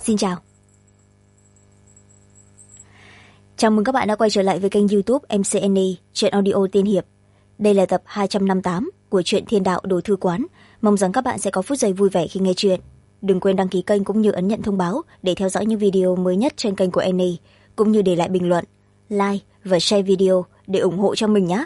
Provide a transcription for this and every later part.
Xin chào. Chào mừng các bạn đã quay trở lại với kênh YouTube MCNE, truyện audio tiên hiệp. Đây là tập 258 của truyện Thiên Đạo Đồ Thư Quán. Mong rằng các bạn sẽ có phút giây vui vẻ khi nghe truyện. Đừng quên đăng ký kênh cũng như ấn nhận thông báo để theo dõi những video mới nhất trên kênh của NE, cũng như để lại bình luận, like và share video để ủng hộ cho mình nhé.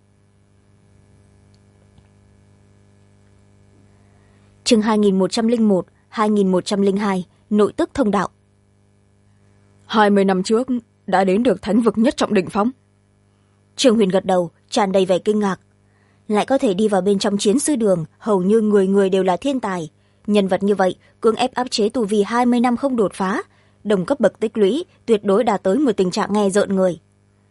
Chương 2101, 2102, Nội tức thông đạo. 20 năm trước đã đến được thánh vực nhất trọng định phong. Trương Huyền gật đầu, tràn đầy vẻ kinh ngạc. Lại có thể đi vào bên trong chiến sư đường, hầu như người người đều là thiên tài. Nhân vật như vậy, cưỡng ép áp chế tu vi 20 năm không đột phá. Đồng cấp bậc tích lũy, tuyệt đối đạt tới một tình trạng nghe rợn người.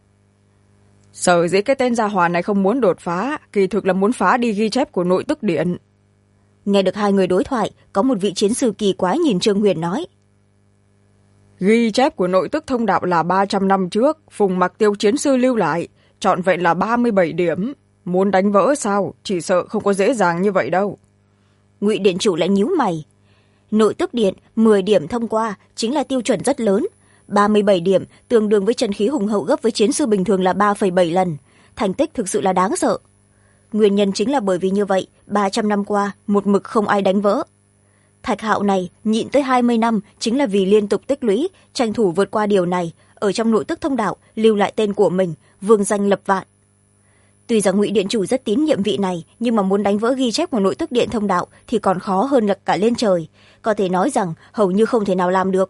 Sở dĩ cái tên gia hỏa này không muốn đột phá, kỳ thực là muốn phá đi ghi chép của nội tức điện. Nghe được hai người đối thoại, có một vị chiến sư kỳ quái nhìn Trương Huyền nói. Ghi chép của nội tức thông đạo là 300 năm trước, Phùng Mặc Tiêu chiến sư lưu lại, trọn vẹn là 37 điểm. Muốn đánh vỡ sao, chỉ sợ không có dễ dàng như vậy đâu. Ngụy điện chủ lại nhíu mày. Nội tức điện 10 điểm thông qua chính là tiêu chuẩn rất lớn. 37 điểm tương đương với chân khí hùng hậu gấp với chiến sư bình thường là 3,7 lần. Thành tích thực sự là đáng sợ. Nguyên nhân chính là bởi vì như vậy, 300 năm qua, một mực không ai đánh vỡ. Thạch Hạo này nhịn tới 20 năm chính là vì liên tục tích lũy, tranh thủ vượt qua điều này, ở trong nội tức thông đạo lưu lại tên của mình, vương danh lập vạn. Tuy rằng Ngụy điện chủ rất tín nhiệm vị này, nhưng mà muốn đánh vỡ ghi chép của nội tức điện thông đạo thì còn khó hơn là cả lên trời, có thể nói rằng hầu như không thể nào làm được.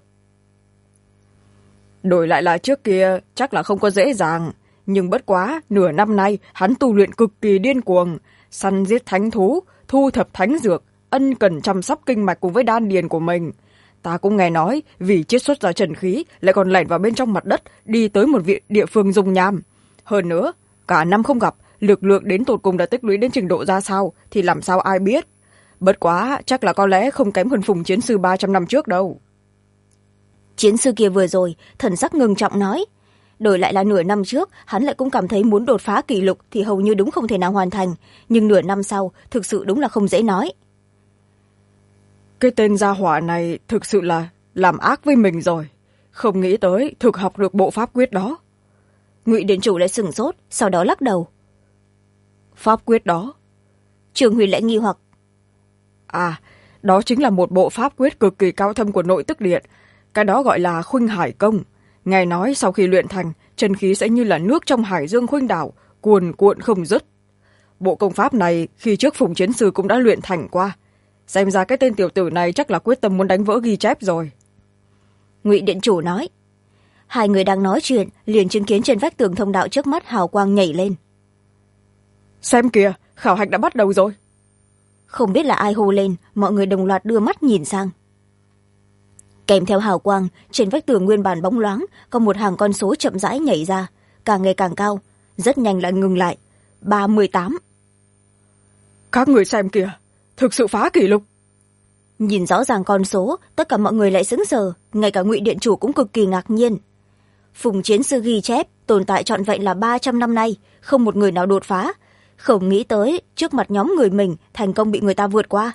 Đổi lại là trước kia chắc là không có dễ dàng, nhưng bất quá nửa năm nay hắn tu luyện cực kỳ điên cuồng, săn giết thánh thú, thu thập thánh dược, ân cần chăm sóc kinh mạch cùng với đan điền của mình. Ta cũng nghe nói vì chiết xuất ra trần khí lại còn lẻn vào bên trong mặt đất, đi tới một địa phương dung nham. Hơn nữa, cả năm không gặp, lực lượng đến tột cùng đã tích lũy đến trình độ ra sao thì làm sao ai biết. Bất quá chắc là có lẽ không kém hơn Phùng chiến sư 300 năm trước đâu. Chiến sư kia vừa rồi thần sắc ngưng trọng nói. Đổi lại là nửa năm trước, hắn lại cũng cảm thấy muốn đột phá kỷ lục thì hầu như đúng không thể nào hoàn thành, nhưng nửa năm sau thực sự đúng là không dễ nói. Cái tên gia hỏa này thực sự là làm ác với mình rồi, không nghĩ tới thực học được bộ pháp quyết đó. Ngụy điện chủ lại sửng sốt, sau đó lắc đầu. Pháp quyết đó? Trương Huyền lại nghi hoặc. À, đó chính là một bộ pháp quyết cực kỳ cao thâm của nội tức điện, cái đó gọi là Khuynh Hải Công. Nghe nói sau khi luyện thành, chân khí sẽ như là nước trong hải dương khuynh đảo, cuồn cuộn không dứt. Bộ công pháp này khi trước Phùng chiến sư cũng đã luyện thành qua. Xem ra cái tên tiểu tử này chắc là quyết tâm muốn đánh vỡ ghi chép rồi. Ngụy điện chủ nói. Hai người đang nói chuyện, liền chứng kiến trên vách tường thông đạo trước mắt hào quang nhảy lên. Xem kìa, khảo hạch đã bắt đầu rồi. Không biết là ai hô lên, mọi người đồng loạt đưa mắt nhìn sang. Kèm theo hào quang, trên vách tường nguyên bản bóng loáng, có một hàng con số chậm rãi nhảy ra, càng ngày càng cao, rất nhanh lại ngừng lại. 38. Các người xem kìa, thực sự phá kỷ lục. Nhìn rõ ràng con số, tất cả mọi người lại sững sờ, ngay cả Ngụy điện chủ cũng cực kỳ ngạc nhiên. Phùng chiến sư ghi chép tồn tại trọn vẹn là 300 năm nay, không một người nào đột phá, không nghĩ tới trước mặt nhóm người mình thành công bị người ta vượt qua.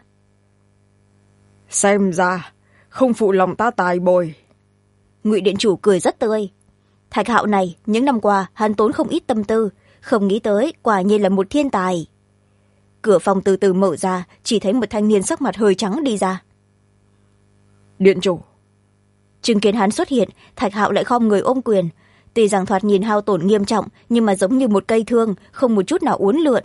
Xem ra không phụ lòng ta tài bồi. Ngụy điện chủ cười rất tươi. Thạch Hạo này những năm qua hắn tốn không ít tâm tư, không nghĩ tới quả nhiên là một thiên tài. Cửa phòng từ từ mở ra, chỉ thấy một thanh niên sắc mặt hơi trắng đi ra. Điện chủ. Chứng kiến hắn xuất hiện, Thạch Hạo lại khom người ôm quyền. Tuy rằng thoạt nhìn hao tổn nghiêm trọng, nhưng mà giống như một cây thương, không một chút nào uốn lượn.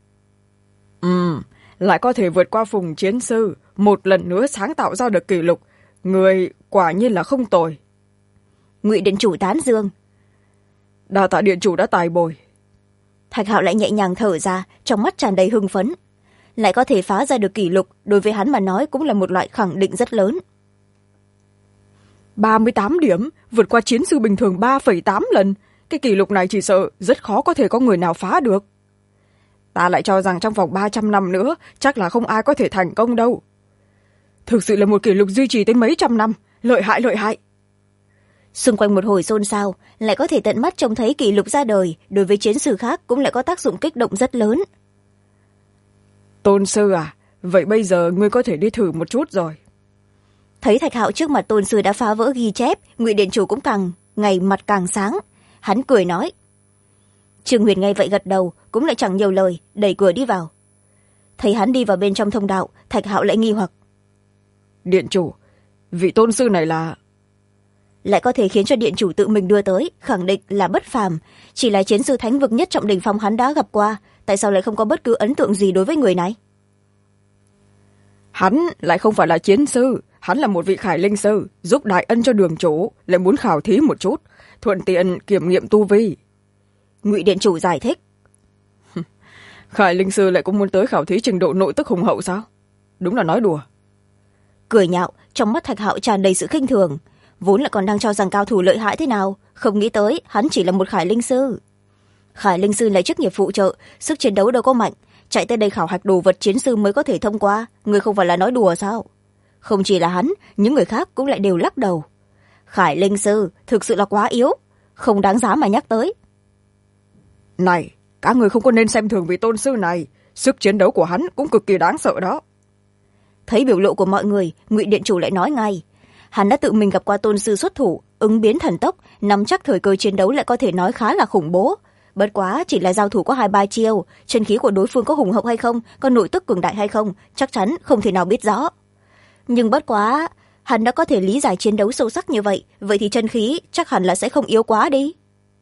Lại có thể vượt qua Phùng chiến sư, một lần nữa sáng tạo ra được kỷ lục. Người quả nhiên là không tồi. Ngụy điện chủ tán dương. Đa tạ điện chủ đã tài bồi. Thạch Hạo lại nhẹ nhàng thở ra, trong mắt tràn đầy hưng phấn. Lại có thể phá ra được kỷ lục, đối với hắn mà nói cũng là một loại khẳng định rất lớn. 38 điểm, vượt qua chiến sư bình thường 3,8 lần. Cái kỷ lục này chỉ sợ rất khó có thể có người nào phá được. Ta lại cho rằng trong vòng 300 năm nữa, chắc là không ai có thể thành công đâu. Thực sự là một kỷ lục duy trì tới mấy trăm năm, lợi hại lợi hại. Xung quanh một hồi xôn xao, lại có thể tận mắt trông thấy kỷ lục ra đời, đối với chiến sư khác cũng lại có tác dụng kích động rất lớn. Tôn sư à, vậy bây giờ ngươi có thể đi thử một chút rồi. Thấy Thạch Hạo trước mặt tôn sư đã phá vỡ ghi chép, Ngụy Điện Chủ cũng ngày mặt càng sáng. Hắn cười nói. Trương Huyền nghe vậy gật đầu, cũng lại chẳng nhiều lời, đẩy cửa đi vào. Thấy hắn đi vào bên trong thông đạo, Thạch Hạo lại nghi hoặc. Điện chủ, vị tôn sư này là... Lại có thể khiến cho điện chủ tự mình đưa tới, khẳng định là bất phàm, chỉ là chiến sư thánh vực nhất trọng đỉnh phong hắn đã gặp qua, tại sao lại không có bất cứ ấn tượng gì đối với người này? Hắn lại không phải là chiến sư, hắn là một vị khải linh sư, giúp đại ân cho đường chủ, lại muốn khảo thí một chút, thuận tiện kiểm nghiệm tu vi. Ngụy điện chủ giải thích. Khải linh sư lại cũng muốn tới khảo thí trình độ nội tức hùng hậu sao? Đúng là nói đùa. Cười nhạo, trong mắt Thạch Hạo tràn đầy sự khinh thường, vốn là còn đang cho rằng cao thủ lợi hại thế nào, không nghĩ tới hắn chỉ là một khải linh sư. Khải linh sư là chức nghiệp phụ trợ, sức chiến đấu đâu có mạnh, chạy tới đây khảo hạch đồ vật chiến sư mới có thể thông qua, người không phải là nói đùa sao? Không chỉ là hắn, những người khác cũng lại đều lắc đầu. Khải linh sư thực sự là quá yếu, không đáng giá mà nhắc tới. Này, các người không có nên xem thường vị tôn sư này, sức chiến đấu của hắn cũng cực kỳ đáng sợ đó. Thấy biểu lộ của mọi người, Ngụy điện chủ lại nói ngay. Hắn đã tự mình gặp qua tôn sư xuất thủ, ứng biến thần tốc, nắm chắc thời cơ chiến đấu lại có thể nói khá là khủng bố. Bất quá chỉ là giao thủ có 2-3 chiêu, chân khí của đối phương có hùng hậu hay không, có nội tức cường đại hay không, chắc chắn không thể nào biết rõ. Nhưng bất quá, hắn đã có thể lý giải chiến đấu sâu sắc như vậy, vậy thì chân khí chắc hẳn là sẽ không yếu quá đi.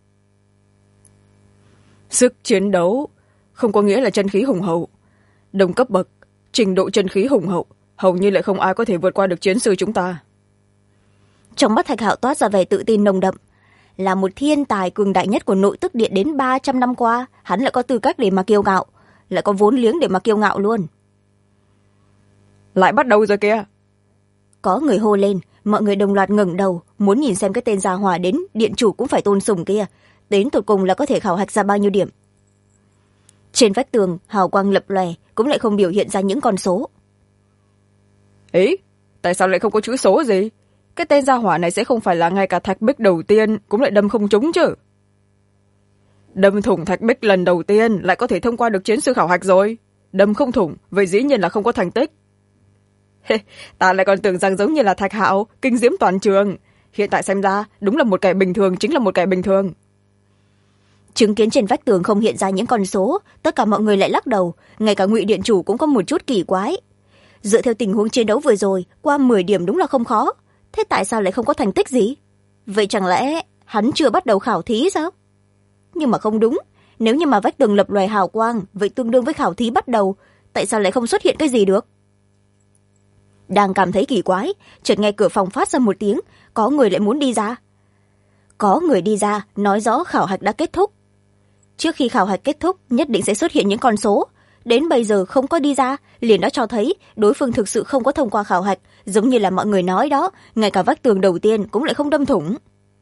Sức chiến đấu không có nghĩa là chân khí hùng hậu. Đồng cấp bậc, trình độ chân khí hùng hậu, hầu như lại không ai có thể vượt qua được chiến sư chúng ta. Trong mắt Thạch Hạo toát ra vẻ tự tin nồng đậm. Là một thiên tài cường đại nhất của nội tức điện đến 300 năm qua, hắn lại có tư cách để mà kiêu ngạo, lại có vốn liếng để mà kiêu ngạo luôn. Lại bắt đầu rồi kìa. Có người hô lên, mọi người đồng loạt ngẩng đầu, muốn nhìn xem cái tên gia hỏa đến điện chủ cũng phải tôn sùng kia, đến tột cùng là có thể khảo hạch ra bao nhiêu điểm. Trên vách tường hào quang lập lòe, cũng lại không biểu hiện ra những con số. Ý, tại sao lại không có chữ số gì? Cái tên gia hỏa này sẽ không phải là ngay cả thạch bích đầu tiên cũng lại đâm không trúng chứ? Đâm thủng thạch bích lần đầu tiên lại có thể thông qua được chiến sư khảo hạch rồi, đâm không thủng vậy dĩ nhiên là không có thành tích. Ta lại còn tưởng rằng giống như là Thạch Hạo kinh diễm toàn trường, hiện tại xem ra đúng là một kẻ bình thường chính là một kẻ bình thường. Chứng kiến trên vách tường không hiện ra những con số, tất cả mọi người lại lắc đầu, ngay cả Ngụy điện chủ cũng có một chút kỳ quái. Dựa theo tình huống chiến đấu vừa rồi, qua 10 điểm đúng là không khó, thế tại sao lại không có thành tích gì? Vậy chẳng lẽ hắn chưa bắt đầu khảo thí sao? Nhưng mà không đúng, nếu như mà vách tường lập loè hào quang, vậy tương đương với khảo thí bắt đầu, tại sao lại không xuất hiện cái gì được? Đang cảm thấy kỳ quái, chợt nghe cửa phòng phát ra một tiếng, có người lại muốn đi ra. Có người đi ra, nói rõ khảo hạch đã kết thúc. Trước khi khảo hạch kết thúc, nhất định sẽ xuất hiện những con số. Đến bây giờ không có đi ra, liền đã cho thấy đối phương thực sự không có thông qua khảo hạch, giống như là mọi người nói đó, ngay cả vách tường đầu tiên cũng lại không đâm thủng.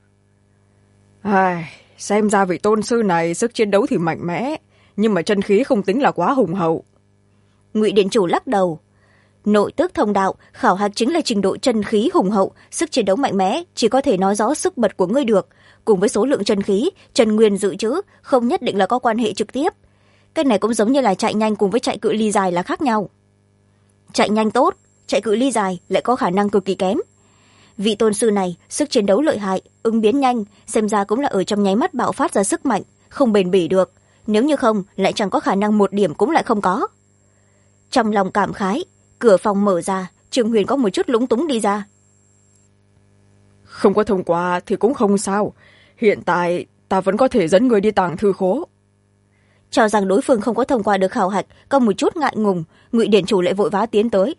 Xem ra vị tôn sư này sức chiến đấu thì mạnh mẽ, nhưng mà chân khí không tính là quá hùng hậu. Ngụy điện chủ lắc đầu. Nội tức thông đạo, khảo hạch chính là trình độ chân khí hùng hậu, sức chiến đấu mạnh mẽ, chỉ có thể nói rõ sức bật của ngươi được. Cùng với số lượng chân khí, chân nguyên dự trữ, không nhất định là có quan hệ trực tiếp. Cái này cũng giống như là chạy nhanh cùng với chạy cự ly dài là khác nhau. Chạy nhanh tốt, chạy cự ly dài lại có khả năng cực kỳ kém. Vị tôn sư này, sức chiến đấu lợi hại, ứng biến nhanh, xem ra cũng là ở trong nháy mắt bạo phát ra sức mạnh, không bền bỉ được. Nếu như không, lại chẳng có khả năng một điểm cũng lại không có. Trong lòng cảm khái, cửa phòng mở ra, Trương Huyền có một chút lúng túng đi ra. Không có thông qua thì cũng không sao. Hiện tại ta vẫn có thể dẫn người đi tàng thư khố. Cho rằng đối phương không có thông qua được khảo hạch, có một chút ngại ngùng, Ngụy điện chủ lại vội vã tiến tới.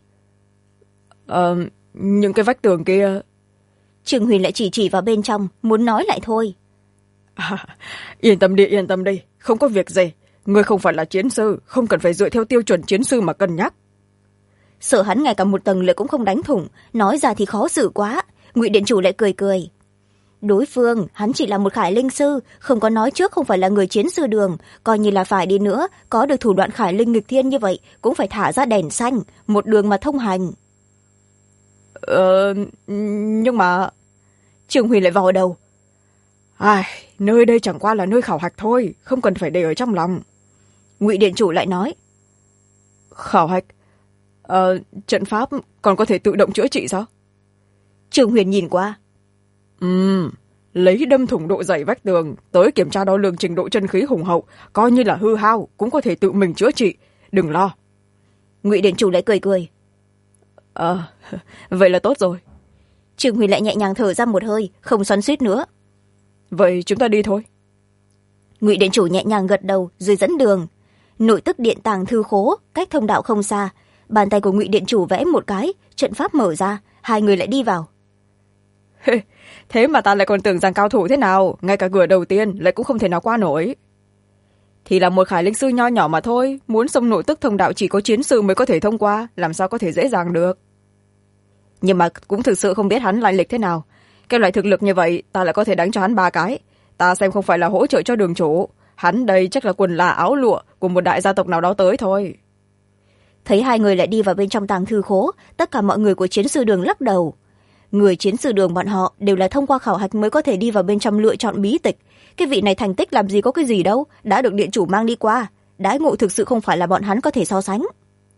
Những cái vách tường kia... Trương Huyền lại chỉ vào bên trong, muốn nói lại thôi. Yên tâm đi, không có việc gì. Ngươi không phải là chiến sư, không cần phải dựa theo tiêu chuẩn chiến sư mà cân nhắc. Sợ hắn ngay cả một tầng lệ cũng không đánh thủng, nói ra thì khó xử quá. Ngụy điện chủ lại cười cười. Đối phương, hắn chỉ là một khải linh sư, không có nói trước không phải là người chiến sư đường, coi như là phải đi nữa, có được thủ đoạn khải linh nghịch thiên như vậy, cũng phải thả ra đèn xanh, một đường mà thông hành. Nhưng mà... Trương Huyền lại vò đầu. Nơi đây chẳng qua là nơi khảo hạch thôi, không cần phải để ở trong lòng. Ngụy điện chủ lại nói. Khảo hạch? Trận pháp còn có thể tự động chữa trị sao? Trương Huyền nhìn qua. Lấy đâm thủng độ dày vách tường tới kiểm tra đo lường trình độ chân khí hùng hậu, coi như là hư hao cũng có thể tự mình chữa trị, đừng lo. Ngụy Điện Chủ lại cười cười. Vậy là tốt rồi. Trương Huyền lại nhẹ nhàng thở ra một hơi, không xoắn xuýt nữa. Vậy chúng ta đi thôi. Ngụy Điện Chủ nhẹ nhàng gật đầu rồi dẫn đường. Nội tức điện tàng thư khố cách thông đạo không xa, bàn tay của Ngụy Điện Chủ vẽ một cái, trận pháp mở ra, hai người lại đi vào. Thế mà ta lại còn tưởng rằng cao thủ thế nào, ngay cả cửa đầu tiên lại cũng không thể nào qua nổi. Thì là một khải linh sư nho nhỏ mà thôi, muốn xông nội tức thông đạo chỉ có chiến sư mới có thể thông qua, làm sao có thể dễ dàng được. Nhưng mà cũng thực sự không biết hắn lai lịch thế nào. Cái loại thực lực như vậy ta lại có thể đánh cho hắn 3 cái. Ta xem không phải là hỗ trợ cho đường chủ, hắn đây chắc là quần là áo lụa của một đại gia tộc nào đó tới thôi. Thấy hai người lại đi vào bên trong tàng thư khố, tất cả mọi người của chiến sư đường lắc đầu. Người chiến sư đường bọn họ đều là thông qua khảo hạch mới có thể đi vào bên trong lựa chọn bí tịch. Cái vị này thành tích làm gì có cái gì đâu, đã được điện chủ mang đi qua. Đãi ngộ thực sự không phải là bọn hắn có thể so sánh.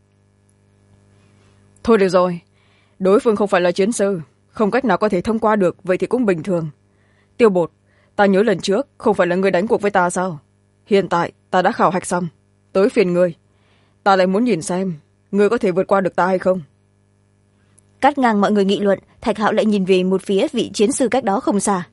Thôi được rồi, đối phương không phải là chiến sư, không cách nào có thể thông qua được, vậy thì cũng bình thường. Tiêu Bột, ta nhớ lần trước không phải là người đánh cuộc với ta sao? Hiện tại ta đã khảo hạch xong, tới phiền ngươi. Ta lại muốn nhìn xem ngươi có thể vượt qua được ta hay không. Cắt ngang mọi người nghị luận, Thạch Hạo lại nhìn về một phía vị chiến sư cách đó không xa.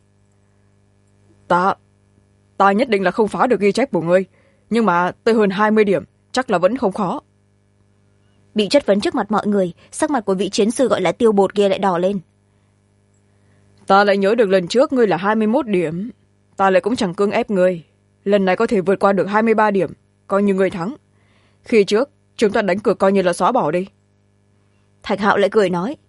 Ta nhất định là không phá được ghi chép của ngươi, nhưng mà tới hơn 20 điểm chắc là vẫn không khó. Bị chất vấn trước mặt mọi người, sắc mặt của vị chiến sư gọi là Tiêu Bột kia lại đỏ lên. Ta lại nhớ được lần trước ngươi là 21 điểm, ta lại cũng chẳng cưỡng ép ngươi, lần này có thể vượt qua được 23 điểm, coi như ngươi thắng. Khi trước chúng ta đánh cược coi như là xóa bỏ đi. Thạch Hạo lại cười nói.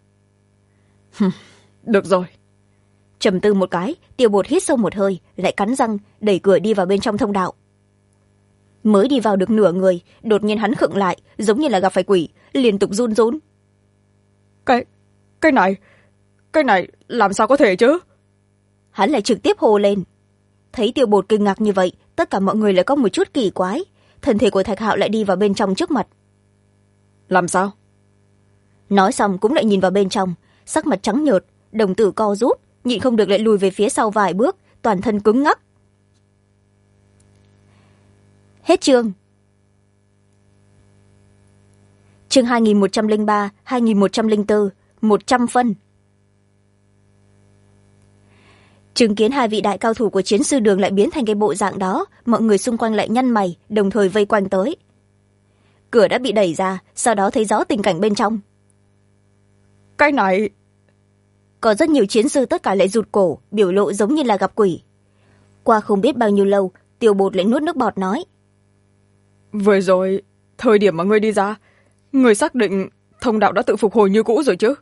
Được rồi. Trầm tư một cái, Tiêu Bột hít sâu một hơi, lại cắn răng đẩy cửa đi vào bên trong thông đạo. Mới đi vào được nửa người, đột nhiên hắn khựng lại, giống như là gặp phải quỷ, liên tục run run. Cái này làm sao có thể chứ? Hắn lại trực tiếp hô lên. Thấy Tiêu Bột kinh ngạc như vậy, tất cả mọi người lại có một chút kỳ quái. Thân thể của Thạch Hạo lại đi vào bên trong trước mặt. Làm sao? Nói xong cũng lại nhìn vào bên trong, sắc mặt trắng nhợt, đồng tử co rút, nhịn không được lại lùi về phía sau vài bước, toàn thân cứng ngắc. Hết chương. Chương 2103, 2104, 100 phân. Chứng kiến hai vị đại cao thủ của chiến sư đường lại biến thành cái bộ dạng đó, mọi người xung quanh lại nhăn mày, đồng thời vây quanh tới. Cửa đã bị đẩy ra, sau đó thấy rõ tình cảnh bên trong. Cái này... Có rất nhiều chiến sư tất cả lại rụt cổ, biểu lộ giống như là gặp quỷ. Qua không biết bao nhiêu lâu, Tiêu Bột lại nuốt nước bọt nói. Vừa rồi, thời điểm mà ngươi đi ra, ngươi xác định thông đạo đã tự phục hồi như cũ rồi chứ?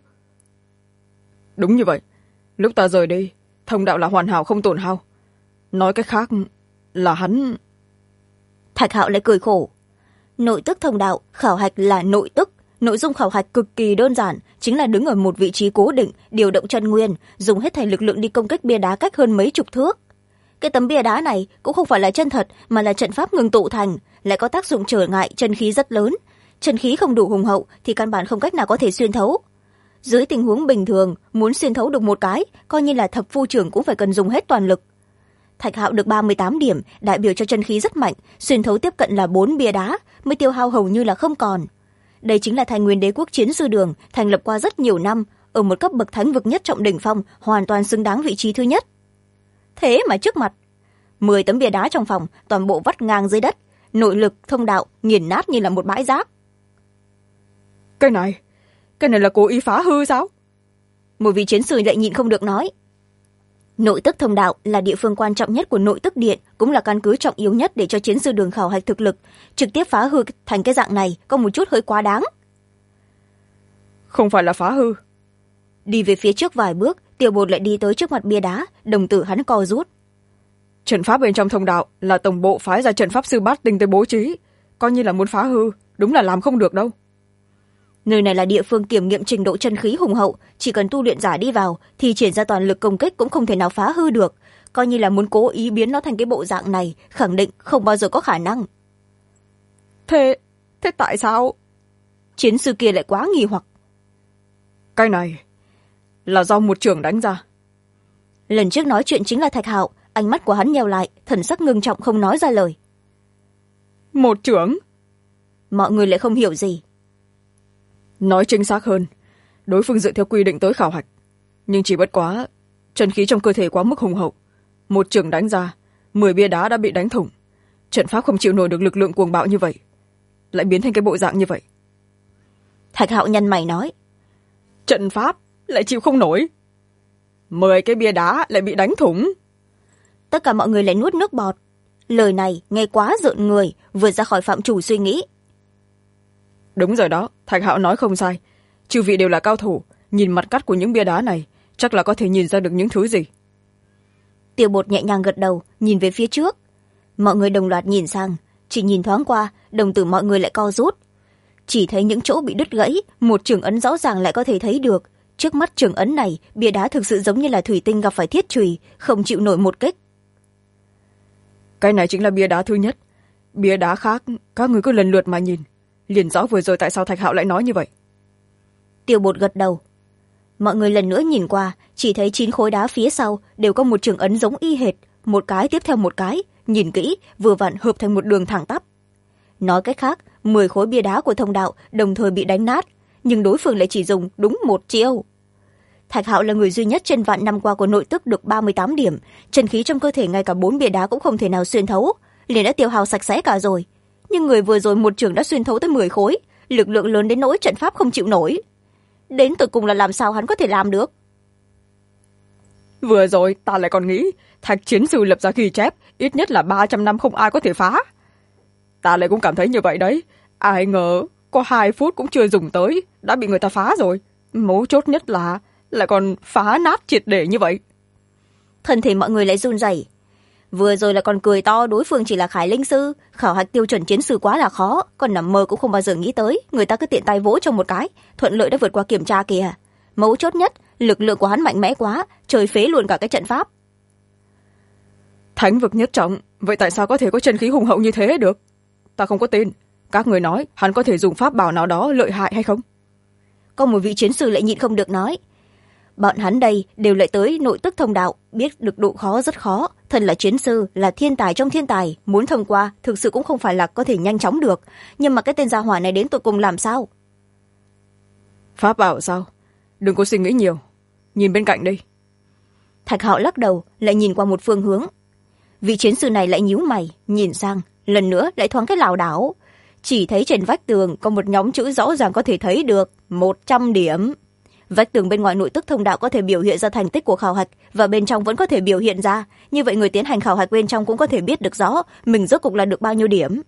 Đúng như vậy, lúc ta rời đi, thông đạo là hoàn hảo không tổn hao. Nói cách khác là hắn... Thạch Hạo lại cười khổ. Nội tức thông đạo, khảo hạch là nội tức. Nội dung khảo hạch cực kỳ đơn giản, chính là đứng ở một vị trí cố định, điều động chân nguyên, dùng hết thảy lực lượng đi công kích bia đá cách hơn mấy chục thước. Cái tấm bia đá này cũng không phải là chân thật, mà là trận pháp ngừng tụ thành, lại có tác dụng trở ngại chân khí rất lớn. Chân khí không đủ hùng hậu thì căn bản không cách nào có thể xuyên thấu. Dưới tình huống bình thường, muốn xuyên thấu được một cái, coi như là thập phu trưởng cũng phải cần dùng hết toàn lực. Thạch Hạo được 38 điểm, đại biểu cho chân khí rất mạnh, xuyên thấu tiếp cận là 4 bia đá, mới tiêu hao hầu như là không còn. Đây chính là Thành Nguyên Đế quốc chiến sư đường, thành lập qua rất nhiều năm, ở một cấp bậc thánh vực nhất trọng đỉnh phong, hoàn toàn xứng đáng vị trí thứ nhất. Thế mà trước mặt, 10 tấm bia đá trong phòng, toàn bộ vắt ngang dưới đất, nội lực, thông đạo, nghiền nát như là một bãi rác. Cái này là cố ý phá hư sao? Một vị chiến sư lại nhịn không được nói. Nội tức thông đạo là địa phương quan trọng nhất của nội tức điện, cũng là căn cứ trọng yếu nhất để cho chiến sư đường khảo hạch thực lực. Trực tiếp phá hư thành cái dạng này có một chút hơi quá đáng. Không phải là phá hư. Đi về phía trước vài bước, Tiêu Bột lại đi tới trước mặt bia đá, đồng tử hắn co rút. Trận pháp bên trong thông đạo là tổng bộ phái ra trận pháp sư Bát Tinh tới bố trí, coi như là muốn phá hư, đúng là làm không được đâu. Nơi này là địa phương kiểm nghiệm trình độ chân khí hùng hậu, chỉ cần tu luyện giả đi vào thì triển ra toàn lực công kích cũng không thể nào phá hư được, coi như là muốn cố ý biến nó thành cái bộ dạng này, khẳng định không bao giờ có khả năng. Thế tại sao? Chiến sư kia lại quá nghi hoặc. Cái này là do một trưởng đánh ra. Lần trước nói chuyện chính là Thạch Hạo, ánh mắt của hắn nheo lại, thần sắc ngưng trọng không nói ra lời. Một trưởng? Mọi người lại không hiểu gì. Nói chính xác hơn, đối phương dựa theo quy định tới khảo hạch, nhưng chỉ bất quá chân khí trong cơ thể quá mức hùng hậu, một trưởng đánh ra 10 bia đá đã bị đánh thủng. Trận pháp không chịu nổi được lực lượng cuồng bạo như vậy, lại biến thành cái bộ dạng như vậy. Thạch Hạo nhăn mày nói. Trận pháp lại chịu không nổi, 10 cái bia đá lại bị đánh thủng. Tất cả mọi người lại nuốt nước bọt. Lời này nghe quá rợn người, vượt ra khỏi phạm chủ suy nghĩ. Đúng rồi đó, Thạch Hạo nói không sai. Chư vị đều là cao thủ, nhìn mặt cắt của những bia đá này chắc là có thể nhìn ra được những thứ gì. Tiêu Bột nhẹ nhàng gật đầu, nhìn về phía trước. Mọi người đồng loạt nhìn sang, chỉ nhìn thoáng qua, đồng tử mọi người lại co rút. Chỉ thấy những chỗ bị đứt gãy, một trường ấn rõ ràng lại có thể thấy được. Trước mắt trường ấn này, bia đá thực sự giống như là thủy tinh gặp phải thiết chùy, không chịu nổi một kích. Cái này chính là bia đá thứ nhất. Bia đá khác các người cứ lần lượt mà nhìn, liền rõ vừa rồi tại sao Thạch Hạo lại nói như vậy. Tiêu Bột gật đầu. Mọi người lần nữa nhìn qua, chỉ thấy 9 khối đá phía sau đều có một trường ấn giống y hệt, một cái tiếp theo một cái, nhìn kỹ vừa vặn hợp thành một đường thẳng tắp. Nói cách khác, 10 khối bia đá của thông đạo đồng thời bị đánh nát, nhưng đối phương lại chỉ dùng đúng một chiêu. Thạch Hạo là người duy nhất trên vạn năm qua của nội tức được 38 điểm, chân khí trong cơ thể ngay cả 4 bia đá cũng không thể nào xuyên thấu, liền đã tiêu hao sạch sẽ cả rồi. Nhưng người vừa rồi một trường đã xuyên thấu tới 10 khối, lực lượng lớn đến nỗi trận pháp không chịu nổi. Đến tận cùng là làm sao hắn có thể làm được? Vừa rồi ta lại còn nghĩ Thạch chiến sư lập ra ghi chép ít nhất là 300 năm không ai có thể phá. Ta lại cũng cảm thấy như vậy đấy. Ai ngờ có 2 phút cũng chưa dùng tới đã bị người ta phá rồi. Mấu chốt nhất là lại còn phá nát triệt để như vậy. Thân thể mọi người lại run rẩy. Vừa rồi là còn cười to đối phương chỉ là Khải Linh sư, khảo hạch tiêu chuẩn chiến sư quá là khó, còn nằm mơ cũng không bao giờ nghĩ tới, người ta cứ tiện tay vỗ trong một cái, thuận lợi đã vượt qua kiểm tra kìa. Mấu chốt nhất, lực lượng của hắn mạnh mẽ quá, trời phế luôn cả cái trận pháp. Thánh vực nhất trọng, vậy tại sao có thể có chân khí hùng hậu như thế được? Ta không có tin. Các người nói hắn có thể dùng pháp bảo nào đó lợi hại hay không? Có một vị chiến sư lại nhịn không được nói. Bọn hắn đây đều lại tới nội tức thông đạo, biết được độ khó rất khó. Thần là chiến sư, là thiên tài trong thiên tài, muốn thông qua thực sự cũng không phải là có thể nhanh chóng được. Nhưng mà cái tên gia hỏa này đến tụi cùng làm sao? Pháp bảo sao? Đừng có suy nghĩ nhiều, nhìn bên cạnh đi. Thạch Hạo lắc đầu, lại nhìn qua một phương hướng. Vị chiến sư này lại nhíu mày, nhìn sang, lần nữa lại thoáng cái lảo đảo. Chỉ thấy trên vách tường có một nhóm chữ rõ ràng có thể thấy được 100 điểm. Vách tường bên ngoài nội tức thông đạo có thể biểu hiện ra thành tích của khảo hạch, và bên trong vẫn có thể biểu hiện ra. Như vậy người tiến hành khảo hạch bên trong cũng có thể biết được rõ mình rốt cuộc là được bao nhiêu điểm.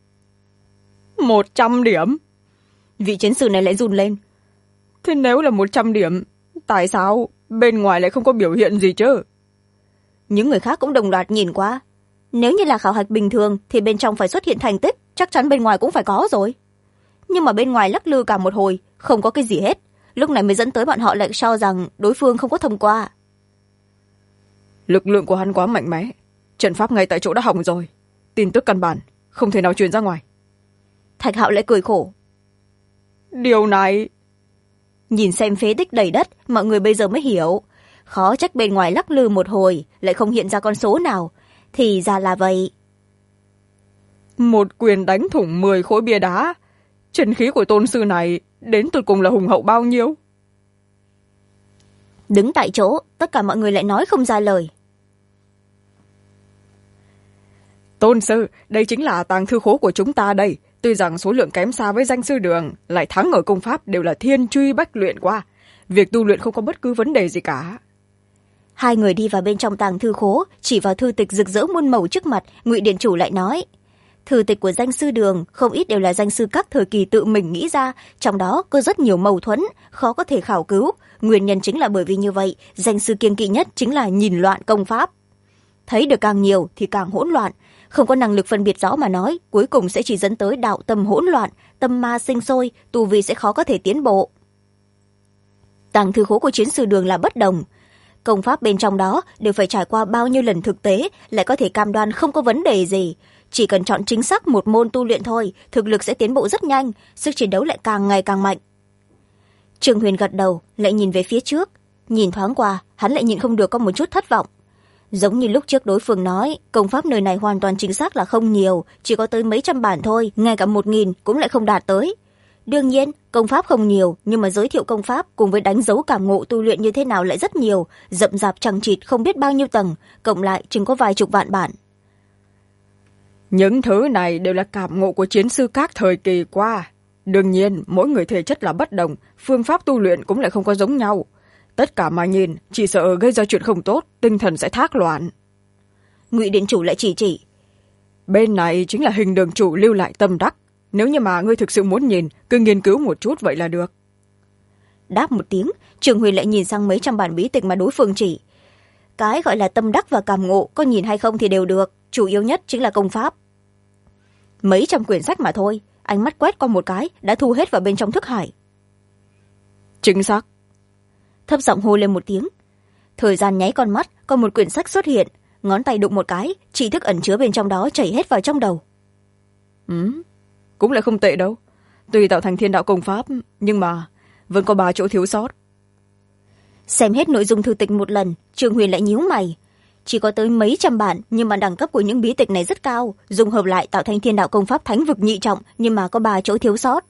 100 điểm? Vị chiến sư này lại run lên. Thế nếu là 100 điểm, tại sao bên ngoài lại không có biểu hiện gì chứ? Những người khác cũng đồng loạt nhìn qua. Nếu như là khảo hạch bình thường thì bên trong phải xuất hiện thành tích, chắc chắn bên ngoài cũng phải có rồi. Nhưng mà bên ngoài lắc lư cả một hồi, không có cái gì hết. Lúc này mới dẫn tới bọn họ lại cho rằng đối phương không có thông qua. Lực lượng của hắn quá mạnh mẽ, trận pháp ngay tại chỗ đã hỏng rồi, tin tức căn bản không thể nào truyền ra ngoài. Thạch Hạo lại cười khổ. Điều này... Nhìn xem phế tích đầy đất, mọi người bây giờ mới hiểu. Khó trách bên ngoài lắc lư một hồi lại không hiện ra con số nào. Thì ra là vậy. Một quyền đánh thủng 10 khối bia đá, chân khí của tôn sư này đến tụt cùng là hùng hậu bao nhiêu? Đứng tại chỗ, tất cả mọi người lại nói không ra lời. Tôn sư, đây chính là tàng thư khố của chúng ta đây. Tuy rằng số lượng kém xa với danh sư Đường, lại thắng ở công pháp đều là thiên truy bách luyện qua. Việc tu luyện không có bất cứ vấn đề gì cả. Hai người đi vào bên trong tàng thư khố, chỉ vào thư tịch rực rỡ muôn màu trước mặt, Ngụy Điện Chủ lại nói. Thư tịch của danh sư Đường không ít đều là danh sư các thời kỳ tự mình nghĩ ra, trong đó có rất nhiều mâu thuẫn, khó có thể khảo cứu. Nguyên nhân chính là bởi vì như vậy, danh sư kiêng kỵ nhất chính là nhìn loạn công pháp. Thấy được càng nhiều thì càng hỗn loạn, không có năng lực phân biệt rõ mà nói, cuối cùng sẽ chỉ dẫn tới đạo tâm hỗn loạn, tâm ma sinh sôi, tu vi sẽ khó có thể tiến bộ. Tàng thư khố của chiến sư Đường là bất đồng. Công pháp bên trong đó đều phải trải qua bao nhiêu lần thực tế, lại có thể cam đoan không có vấn đề gì. Chỉ cần chọn chính xác một môn tu luyện thôi, thực lực sẽ tiến bộ rất nhanh, sức chiến đấu lại càng ngày càng mạnh. Trương Huyền gật đầu, lại nhìn về phía trước. Nhìn thoáng qua, hắn lại nhìn không được có một chút thất vọng. Giống như lúc trước đối phương nói, công pháp nơi này hoàn toàn chính xác là không nhiều, chỉ có tới mấy trăm bản thôi, ngay cả 1000 cũng lại không đạt tới. Đương nhiên, công pháp không nhiều, nhưng mà giới thiệu công pháp cùng với đánh dấu cảm ngộ tu luyện như thế nào lại rất nhiều, rậm rạp chằng chịt không biết bao nhiêu tầng, cộng lại chừng có vài chục vạn bản. Những thứ này đều là cảm ngộ của chiến sư các thời kỳ qua. Đương nhiên, mỗi người thể chất là bất đồng, phương pháp tu luyện cũng lại không có giống nhau. Tất cả mà nhìn, chỉ sợ gây ra chuyện không tốt, tinh thần sẽ thác loạn. Ngụy Điện Chủ lại chỉ. Bên này chính là hình đường chủ lưu lại tâm đắc. Nếu như mà ngươi thực sự muốn nhìn, cứ nghiên cứu một chút vậy là được. Đáp một tiếng, Trường Huyền lại nhìn sang mấy trăm bản bí tịch mà đối phương chỉ. Cái gọi là tâm đắc và cảm ngộ, có nhìn hay không thì đều được, chủ yếu nhất chính là công pháp. Mấy trăm quyển sách mà thôi, ánh mắt quét qua một cái, đã thu hết vào bên trong thức hải. Chính xác. Thấp giọng hô lên một tiếng. Thời gian nháy con mắt, có một quyển sách xuất hiện, ngón tay đụng một cái, tri thức ẩn chứa bên trong đó chảy hết vào trong đầu. Cũng lại không tệ đâu. Tuy tạo thành thiên đạo công pháp, nhưng mà vẫn có 3 chỗ thiếu sót. Xem hết nội dung thư tịch một lần, Trường Huyền lại nhíu mày. Chỉ có tới mấy trăm bản, nhưng mà đẳng cấp của những bí tịch này rất cao, dùng hợp lại tạo thành thiên đạo công pháp thánh vực nhị trọng, nhưng mà có 3 chỗ thiếu sót.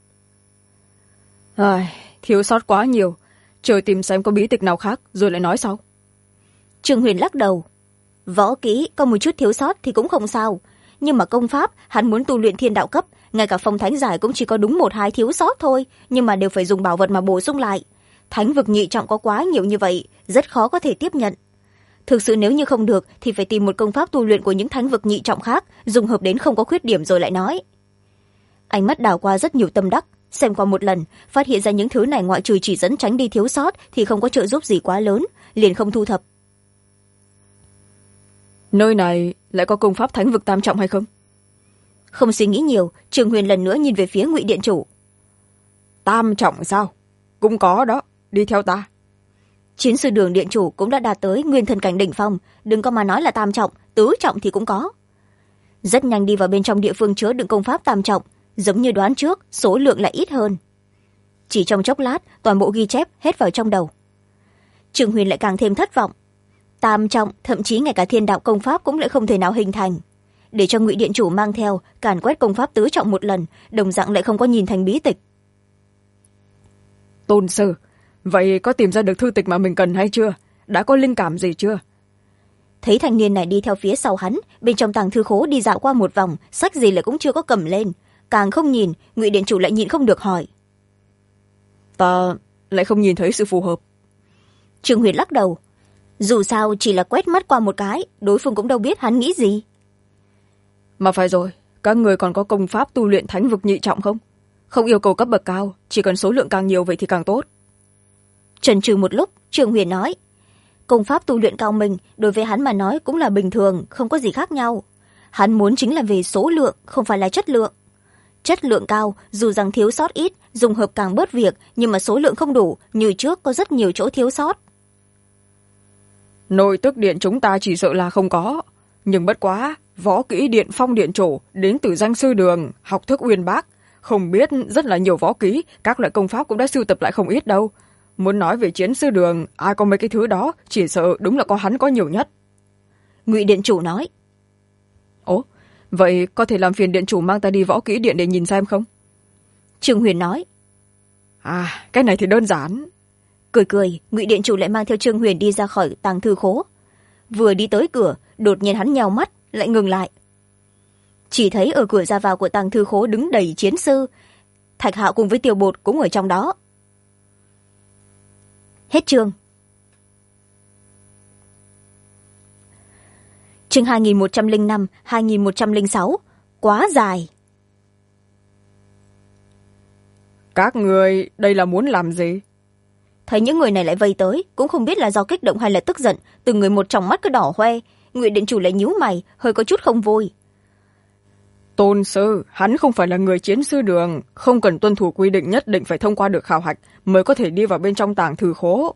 Thiếu sót quá nhiều. Chờ tìm xem có bí tịch nào khác, rồi lại nói sau. Trường Huyền lắc đầu. Võ kỹ có một chút thiếu sót thì cũng không sao, nhưng mà công pháp hắn muốn tu luyện thiên đạo cấp, ngay cả phong thánh giải cũng chỉ có đúng 1-2 thiếu sót thôi, nhưng mà đều phải dùng bảo vật mà bổ sung lại. Thánh vực nhị trọng có quá nhiều như vậy, rất khó có thể tiếp nhận. Thực sự nếu như không được thì phải tìm một công pháp tu luyện của những thánh vực nhị trọng khác, dùng hợp đến không có khuyết điểm rồi lại nói. Ánh mắt đảo qua rất nhiều tâm đắc, xem qua một lần, phát hiện ra những thứ này ngoại trừ chỉ dẫn tránh đi thiếu sót thì không có trợ giúp gì quá lớn, liền không thu thập. Nơi này lại có công pháp thánh vực tam trọng hay không? Không suy nghĩ nhiều, Trường Huyền lần nữa nhìn về phía Ngụy Điện Chủ. Tam trọng sao? Cũng có đó, đi theo ta. Chiến sư Đường Điện Chủ cũng đã đạt tới nguyên thần cảnh đỉnh phong, đừng có mà nói là tam trọng, tứ trọng thì cũng có. Rất nhanh đi vào bên trong địa phương chứa đựng công pháp tam trọng, giống như đoán trước, số lượng lại ít hơn. Chỉ trong chốc lát, toàn bộ ghi chép hết vào trong đầu. Trường Huyền lại càng thêm thất vọng. Tam trọng, thậm chí ngay cả thiên đạo công pháp cũng lại không thể nào hình thành. Để cho Ngụy Điện Chủ mang theo, càn quét công pháp tứ trọng một lần, đồng dạng lại không có nhìn thành bí tịch. Tôn sư, vậy có tìm ra được thư tịch mà mình cần hay chưa? Đã có linh cảm gì chưa? Thấy thanh niên này đi theo phía sau hắn, bên trong tàng thư khố đi dạo qua một vòng, sách gì lại cũng chưa có cầm lên. Càng không nhìn, Ngụy Điện Chủ lại nhịn không được hỏi. Ta lại không nhìn thấy sự phù hợp. Trường Huyền lắc đầu. Dù sao chỉ là quét mắt qua một cái, đối phương cũng đâu biết hắn nghĩ gì. Mà phải rồi, các người còn có công pháp tu luyện thánh vực nhị trọng không? Không yêu cầu cấp bậc cao, chỉ cần số lượng càng nhiều vậy thì càng tốt. Chần chừ một lúc, Trường Huyền nói. Công pháp tu luyện cao minh, đối với hắn mà nói cũng là bình thường, không có gì khác nhau. Hắn muốn chính là về số lượng, không phải là chất lượng. Chất lượng cao, dù rằng thiếu sót ít, dùng hợp càng bớt việc, nhưng mà số lượng không đủ, như trước có rất nhiều chỗ thiếu sót. Nội tức điện chúng ta chỉ sợ là không có. Nhưng bất quá, võ kỹ điện Phong Điện Chủ đến từ danh sư Đường, học thức uyên bác. Không biết rất là nhiều võ kỹ, các loại công pháp cũng đã sưu tập lại không ít đâu. Muốn nói về chiến sư Đường, ai có mấy cái thứ đó, chỉ sợ đúng là có hắn có nhiều nhất. Ngụy Điện Chủ nói. Ồ, vậy có thể làm phiền Điện Chủ mang ta đi võ kỹ điện để nhìn xem không? Trường Huyền nói. Cái này thì đơn giản. Cười, Ngụy Điện Chủ lại mang theo Trương Huyền đi ra khỏi tàng thư khố. Vừa đi tới cửa, đột nhiên hắn nheo mắt, lại ngừng lại. Chỉ thấy ở cửa ra vào của tàng thư khố đứng đầy chiến sư. Thạch Hạo cùng với Tiêu Bột cũng ở trong đó. Hết chương. Chương 2105, 2106. Quá dài. Các người đây là muốn làm gì? Thấy những người này lại vây tới, cũng không biết là do kích động hay là tức giận, từng người một trong mắt cứ đỏ hoe. Ngụy Điện Chủ lại nhíu mày, hơi có chút không vui. Tôn sư, hắn không phải là người chiến sư Đường, không cần tuân thủ quy định nhất định phải thông qua được khảo hạch mới có thể đi vào bên trong tàng thư khố.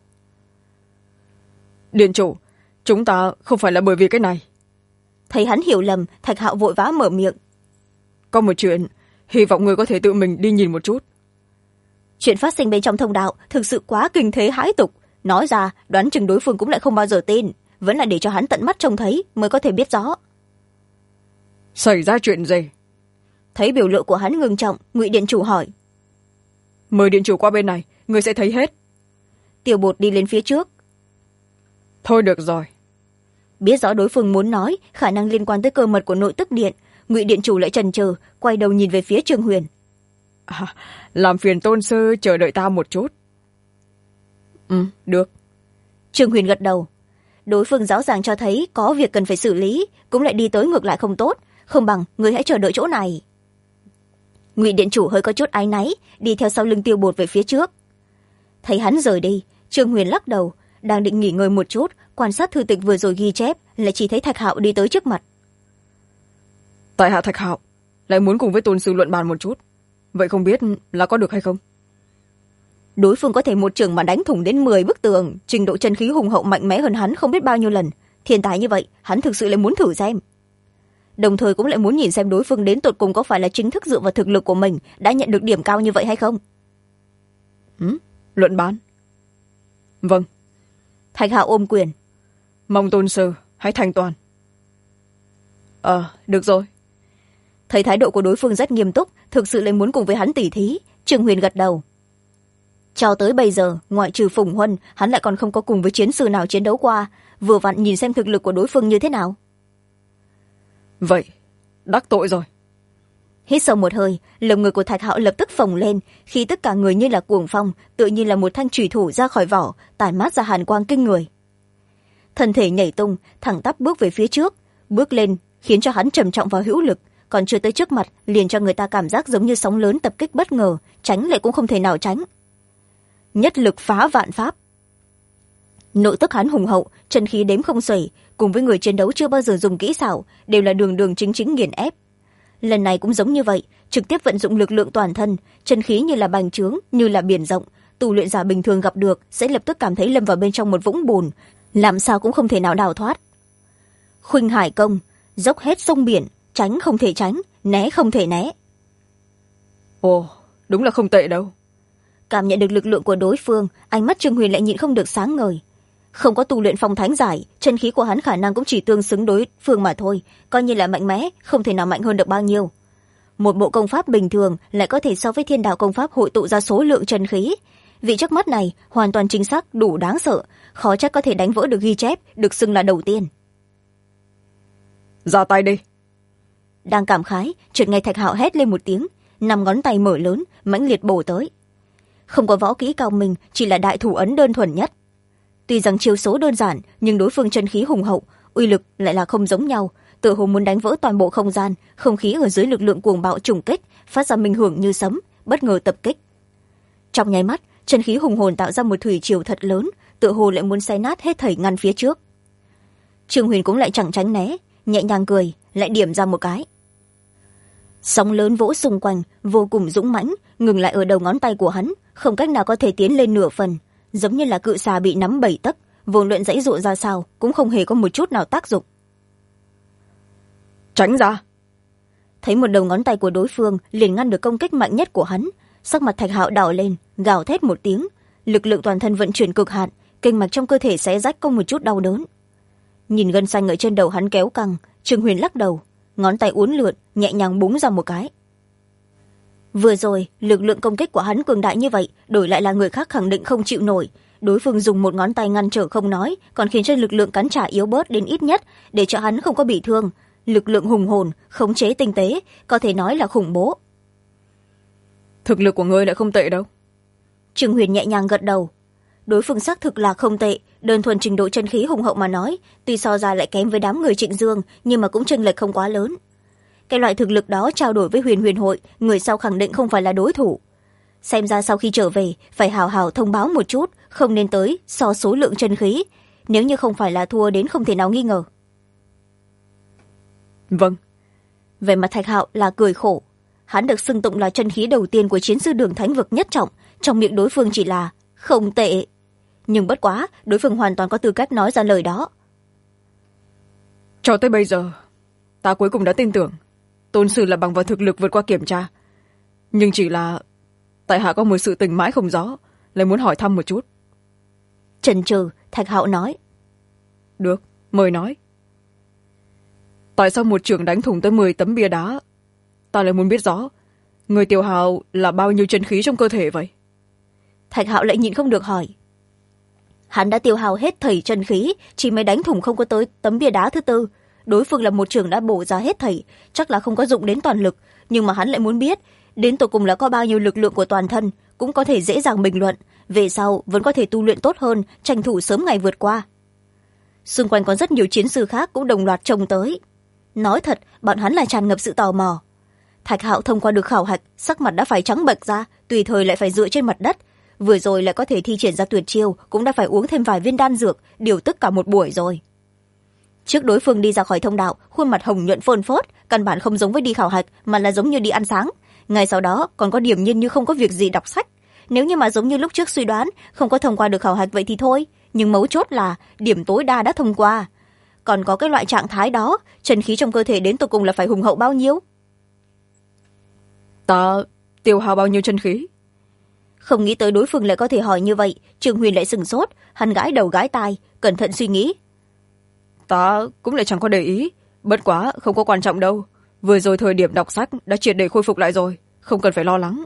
Điện Chủ, chúng ta không phải là bởi vì cái này. Thấy hắn hiểu lầm, Thạch Hạo vội vã mở miệng. Có một chuyện, hy vọng người có thể tự mình đi nhìn một chút. Chuyện phát sinh bên trong thông đạo thực sự quá kinh thế hãi tục. nói ra đoán chừng đối phương cũng lại không bao giờ tin, vẫn là để cho hắn tận mắt trông thấy mới có thể biết rõ. Xảy ra chuyện gì? Thấy biểu lộ của hắn ngưng trọng, Ngụy điện chủ hỏi. Mời điện chủ qua bên này, người sẽ thấy hết. Tiểu Bột đi lên phía trước. Thôi được rồi. Biết rõ đối phương muốn nói khả năng liên quan tới cơ mật của nội tức điện, Ngụy điện chủ lại chần chừ, quay đầu nhìn về phía Trương Huyền. Làm phiền tôn sư chờ đợi ta một chút. Được. Trương Huyền gật đầu. Đối phương rõ ràng cho thấy có việc cần phải xử lý, cũng lại đi tới ngược lại không tốt, không bằng người hãy chờ đợi chỗ này. Ngụy điện chủ hơi có chút áy náy, đi theo sau lưng Tiêu Bột về phía trước. Thấy hắn rời đi, Trương Huyền lắc đầu, đang định nghỉ ngơi một chút, quan sát thư tịch vừa rồi ghi chép, lại chỉ thấy Thạch Hạo đi tới trước mặt. Tại hạ Thạch Hạo lại muốn cùng với tôn sư luận bàn một chút, vậy không biết là có được hay không? Đối phương có thể một trường mà đánh thủng đến 10 bức tường, trình độ chân khí hùng hậu mạnh mẽ hơn hắn không biết bao nhiêu lần. Thiên tài như vậy, hắn thực sự lại muốn thử xem. Đồng thời cũng lại muốn nhìn xem đối phương đến tột cùng có phải là chính thức dựa vào thực lực của mình đã nhận được điểm cao như vậy hay không. Luận bán. Vâng. Thạch Hạo ôm quyền. Mong tôn sư hãy thành toàn. Được rồi. Thấy thái độ của đối phương rất nghiêm túc, thực sự lại muốn cùng với hắn tỉ thí, Trương Huyền gật đầu. Cho tới bây giờ, ngoại trừ Phùng Huân, hắn lại còn không có cùng với chiến sư nào chiến đấu qua, vừa vặn nhìn xem thực lực của đối phương như thế nào. Vậy, đắc tội rồi. Hít sâu một hơi, lồng ngực của Thạch Hạo lập tức phồng lên, khi tất cả người như là cuồng phong, tự như là một thanh chủy thủ ra khỏi vỏ, tản mát ra hàn quang kinh người. Thân thể nhảy tung, thẳng tắp bước về phía trước, bước lên khiến cho hắn trầm trọng và hữu lực, còn chưa tới trước mặt liền cho người ta cảm giác giống như sóng lớn tập kích bất ngờ, tránh lại cũng không thể nào tránh. Nhất lực phá vạn pháp. Nội tức hắn hùng hậu, chân khí đếm không xuể, cùng với người chiến đấu chưa bao giờ dùng kỹ xảo, đều là đường đường chính chính nghiền ép. Lần này cũng giống như vậy, trực tiếp vận dụng lực lượng toàn thân, chân khí như là bành trướng, như là biển rộng, tu luyện giả bình thường gặp được sẽ lập tức cảm thấy lâm vào bên trong một vũng bùn, làm sao cũng không thể nào đào thoát. Khuynh hải công, dốc hết sông biển, tránh không thể tránh, né không thể né. Ồ, đúng là không tệ đâu. Cảm nhận được lực lượng của đối phương, ánh mắt Trương Huyền lại nhịn không được sáng ngời. Không có tu luyện phong thánh giải, chân khí của hắn khả năng cũng chỉ tương xứng đối phương mà thôi, coi như là mạnh mẽ, không thể nào mạnh hơn được bao nhiêu. Một bộ công pháp bình thường lại có thể so với thiên đạo công pháp hội tụ ra số lượng chân khí. Vị trước mắt này hoàn toàn chính xác, đủ đáng sợ, khó trách có thể đánh vỡ được ghi chép, được xưng là đầu tiên. Ra tay đi. Đang cảm khái, chợt nghe Thạch Hạo hét lên một tiếng, 5 ngón tay mở lớn, mãnh liệt bổ tới. Không có võ kỹ cao minh, chỉ là đại thủ ấn đơn thuần nhất. Tuy rằng chiêu số đơn giản, nhưng đối phương chân khí hùng hậu, uy lực lại là không giống nhau, tựa hồ muốn đánh vỡ toàn bộ không gian, không khí ở dưới lực lượng cuồng bạo trùng kích, phát ra minh hưởng như sấm, bất ngờ tập kích. Trong nháy mắt, chân khí hùng hồn tạo ra một thủy triều thật lớn, tựa hồ lại muốn xé nát hết thảy ngăn phía trước. Trương Huyền cũng lại chẳng tránh né, nhẹ nhàng cười, lại điểm ra một cái. Sóng lớn vỗ xung quanh, vô cùng dũng mãnh, ngừng lại ở đầu ngón tay của hắn, không cách nào có thể tiến lên nửa phần, giống như là cự xà bị nắm 7 tấc, vô luận dãy dụa ra sao cũng không hề có một chút nào tác dụng. Tránh ra. Thấy một đầu ngón tay của đối phương liền ngăn được công kích mạnh nhất của hắn, sắc mặt Thạch Hạo đỏ lên, gào thét một tiếng, lực lượng toàn thân vận chuyển cực hạn, kinh mạch trong cơ thể xé rách không một chút đau đớn. Nhìn gân xanh ở trên đầu hắn kéo căng, Trương Huyền lắc đầu, ngón tay uốn lượn, nhẹ nhàng búng ra một cái. Vừa rồi lực lượng công kích của hắn cường đại như vậy, đổi lại là người khác khẳng định không chịu nổi. Đối phương dùng một ngón tay ngăn trở không nói, còn khiến cho lực lượng cắn trả yếu bớt đến ít nhất, để cho hắn không có bị thương. Lực lượng hùng hồn, khống chế tinh tế, có thể nói là khủng bố. Thực lực của ngươi lại không tệ đâu. Trương Huyền nhẹ nhàng gật đầu. Đối phương xác thực là không tệ, đơn thuần trình độ chân khí hùng hậu mà nói, tuy so ra lại kém với đám người Trịnh Dương, nhưng mà cũng chênh lệch không quá lớn. Cái loại thực lực đó trao đổi với Huyền hội, người sau khẳng định không phải là đối thủ. Xem ra sau khi trở về, phải hào hào thông báo một chút, không nên tới so số lượng chân khí, nếu như không phải là thua đến không thể nào nghi ngờ. Vâng. Về mặt Thạch Hạo là cười khổ. Hắn được xưng tụng là chân khí đầu tiên của chiến sư Đường Thánh vực nhất trọng, trong miệng đối phương chỉ là không tệ. Nhưng bất quá, đối phương hoàn toàn có tư cách nói ra lời đó. Cho tới bây giờ, ta cuối cùng đã tin tưởng tôn sư là bằng vào thực lực vượt qua kiểm tra. Nhưng chỉ là tại hạ có một sự tình mãi không rõ, lại muốn hỏi thăm một chút. Chần chừ, Thạch Hạo nói. Được, mời nói. Tại sao một trưởng đánh thủng tới 10 tấm bia đá? Ta lại muốn biết rõ, người tiêu hao là bao nhiêu chân khí trong cơ thể vậy? Thạch Hạo lại nhịn không được hỏi. Hắn đã tiêu hao hết thảy chân khí, chỉ mới đánh thủng không có tới tấm bia đá thứ tư. Đối phương là một trưởng đã bổ ra hết thảy, chắc là không có dụng đến toàn lực, nhưng mà hắn lại muốn biết đến tột cùng là có bao nhiêu lực lượng của toàn thân, cũng có thể dễ dàng bình luận, về sau vẫn có thể tu luyện tốt hơn, tranh thủ sớm ngày vượt qua. Xung quanh có rất nhiều chiến sư khác cũng đồng loạt trông tới. Nói thật, bọn hắn là tràn ngập sự tò mò. Thạch Hạo thông qua được khảo hạch, sắc mặt đã phải trắng bệch ra, tùy thời lại phải dựa trên mặt đất, vừa rồi lại có thể thi triển ra tuyệt chiêu, cũng đã phải uống thêm vài viên đan dược, điều tức cả một buổi rồi. Trước đối phương đi ra khỏi thông đạo, khuôn mặt hồng nhuận phơn phớt, căn bản không giống với đi khảo hạch, mà là giống như đi ăn sáng. Ngay sau đó còn có điểm nhiên như không có việc gì đọc sách. Nếu như mà giống như lúc trước suy đoán, không có thông qua được khảo hạch vậy thì thôi, nhưng mấu chốt là điểm tối đa đã thông qua. Còn có cái loại trạng thái đó, chân khí trong cơ thể đến tột cùng là phải hùng hậu bao nhiêu? Ta tiêu hao bao nhiêu chân khí? Không nghĩ tới đối phương lại có thể hỏi như vậy, Trương Huyền lại sửng sốt, hắn gãi đầu gãi tai, cẩn thận suy nghĩ. Ta cũng lại chẳng có để ý, bất quá không có quan trọng đâu. Vừa rồi thời điểm đọc sách đã triệt để khôi phục lại rồi, không cần phải lo lắng.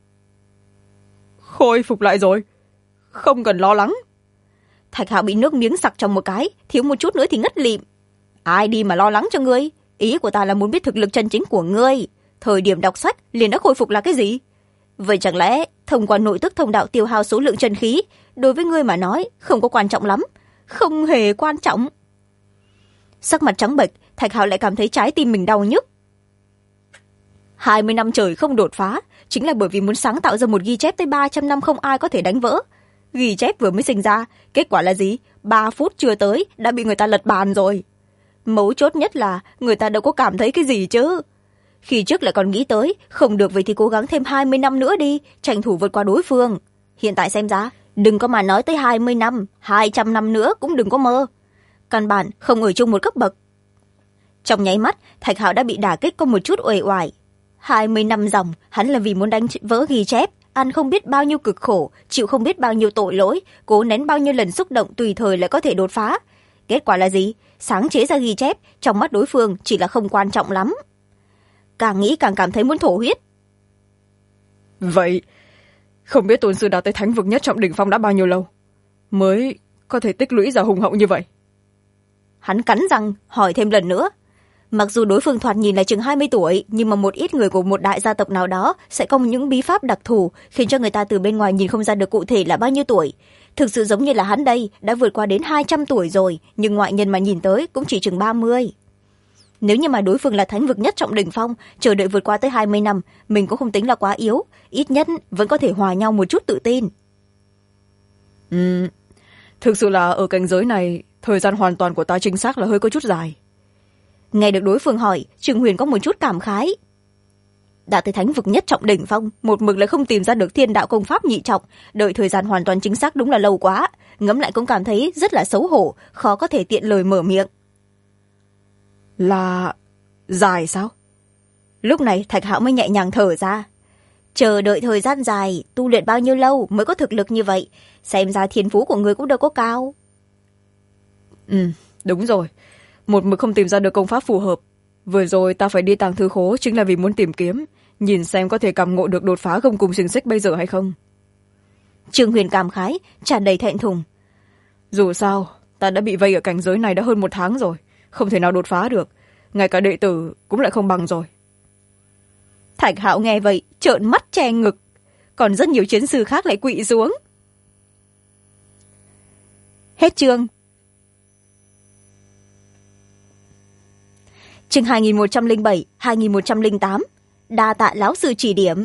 Khôi phục lại rồi? Không cần lo lắng? Thạch Hạo bị nước miếng sặc trong một cái, thiếu một chút nữa thì ngất lịm. Ai đi mà lo lắng cho ngươi? Ý của ta là muốn biết thực lực chân chính của ngươi. Thời điểm đọc sách liền đã khôi phục là cái gì? Vậy chẳng lẽ thông qua nội tức thông đạo tiêu hao số lượng chân khí, đối với ngươi mà nói không có quan trọng lắm? Không hề quan trọng. Sắc mặt trắng bệch, Thạch Hạo lại cảm thấy trái tim mình đau nhức. 20 năm trời không đột phá, chính là bởi vì muốn sáng tạo ra một ghi chép tới 300 năm không ai có thể đánh vỡ. Ghi chép vừa mới sinh ra, kết quả là gì? 3 phút chưa tới đã bị người ta lật bàn rồi. Mấu chốt nhất là người ta đâu có cảm thấy cái gì chứ. Khi trước lại còn nghĩ tới, không được vậy thì cố gắng thêm 20 năm nữa đi, tranh thủ vượt qua đối phương. Hiện tại xem ra, đừng có mà nói tới 20 năm, 200 năm nữa cũng đừng có mơ. Căn bản không ở chung một cấp bậc. Trong nháy mắt, Thạch Hạo đã bị đả kích có một chút uể oải. 20 năm dòng, hắn là vì muốn đánh vỡ ghi chép, ăn không biết bao nhiêu cực khổ, chịu không biết bao nhiêu tội lỗi, cố nén bao nhiêu lần xúc động tùy thời lại có thể đột phá. Kết quả là gì? Sáng chế ra ghi chép, trong mắt đối phương chỉ là không quan trọng lắm. Càng nghĩ càng cảm thấy muốn thổ huyết. Vậy, không biết tôn sư đạt tới thánh vực nhất trọng đỉnh phong đã bao nhiêu lâu, mới có thể tích lũy ra hùng hậu như vậy? Hắn cắn răng, hỏi thêm lần nữa. Mặc dù đối phương thoạt nhìn là chừng 20 tuổi, nhưng mà một ít người của một đại gia tộc nào đó sẽ có những bí pháp đặc thù, khiến cho người ta từ bên ngoài nhìn không ra được cụ thể là bao nhiêu tuổi. Thực sự giống như là hắn đây, đã vượt qua đến 200 tuổi rồi, nhưng ngoại nhân mà nhìn tới cũng chỉ chừng 30. Nếu như mà đối phương là thánh vực nhất trọng đỉnh phong, chờ đợi vượt qua tới 20 năm, mình cũng không tính là quá yếu, ít nhất vẫn có thể hòa nhau một chút tự tin. Thực sự là ở cảnh giới này, thời gian hoàn toàn của ta chính xác là hơi có chút dài. Nghe được đối phương hỏi, Trương Huyền có một chút cảm khái. Đã tới thánh vực nhất trọng đỉnh phong, một mực lại không tìm ra được thiên đạo công pháp nhị trọng, đợi thời gian hoàn toàn chính xác đúng là lâu quá, ngẫm lại cũng cảm thấy rất là xấu hổ, khó có thể tiện lời mở miệng. Là dài sao? Lúc này Thạch Hạo mới nhẹ nhàng thở ra. Chờ đợi thời gian dài, tu luyện bao nhiêu lâu mới có thực lực như vậy, xem ra thiên phú của người cũng đâu có cao. Đúng rồi, một mực không tìm ra được công pháp phù hợp. Vừa rồi ta phải đi tàng thư khố chính là vì muốn tìm kiếm, nhìn xem có thể cảm ngộ được đột phá gông cùng xiềng xích bây giờ hay không. Trương Huyền cảm khái, tràn đầy thẹn thùng. Dù sao, ta đã bị vây ở cảnh giới này đã hơn 1 tháng rồi, không thể nào đột phá được, ngay cả đệ tử cũng lại không bằng rồi. Thạch Hạo nghe vậy, trợn mắt che ngực, còn rất nhiều chiến sư khác lại quỵ xuống. Hết chương. Chương 2107, 2108. Đa tạ lão sư chỉ điểm.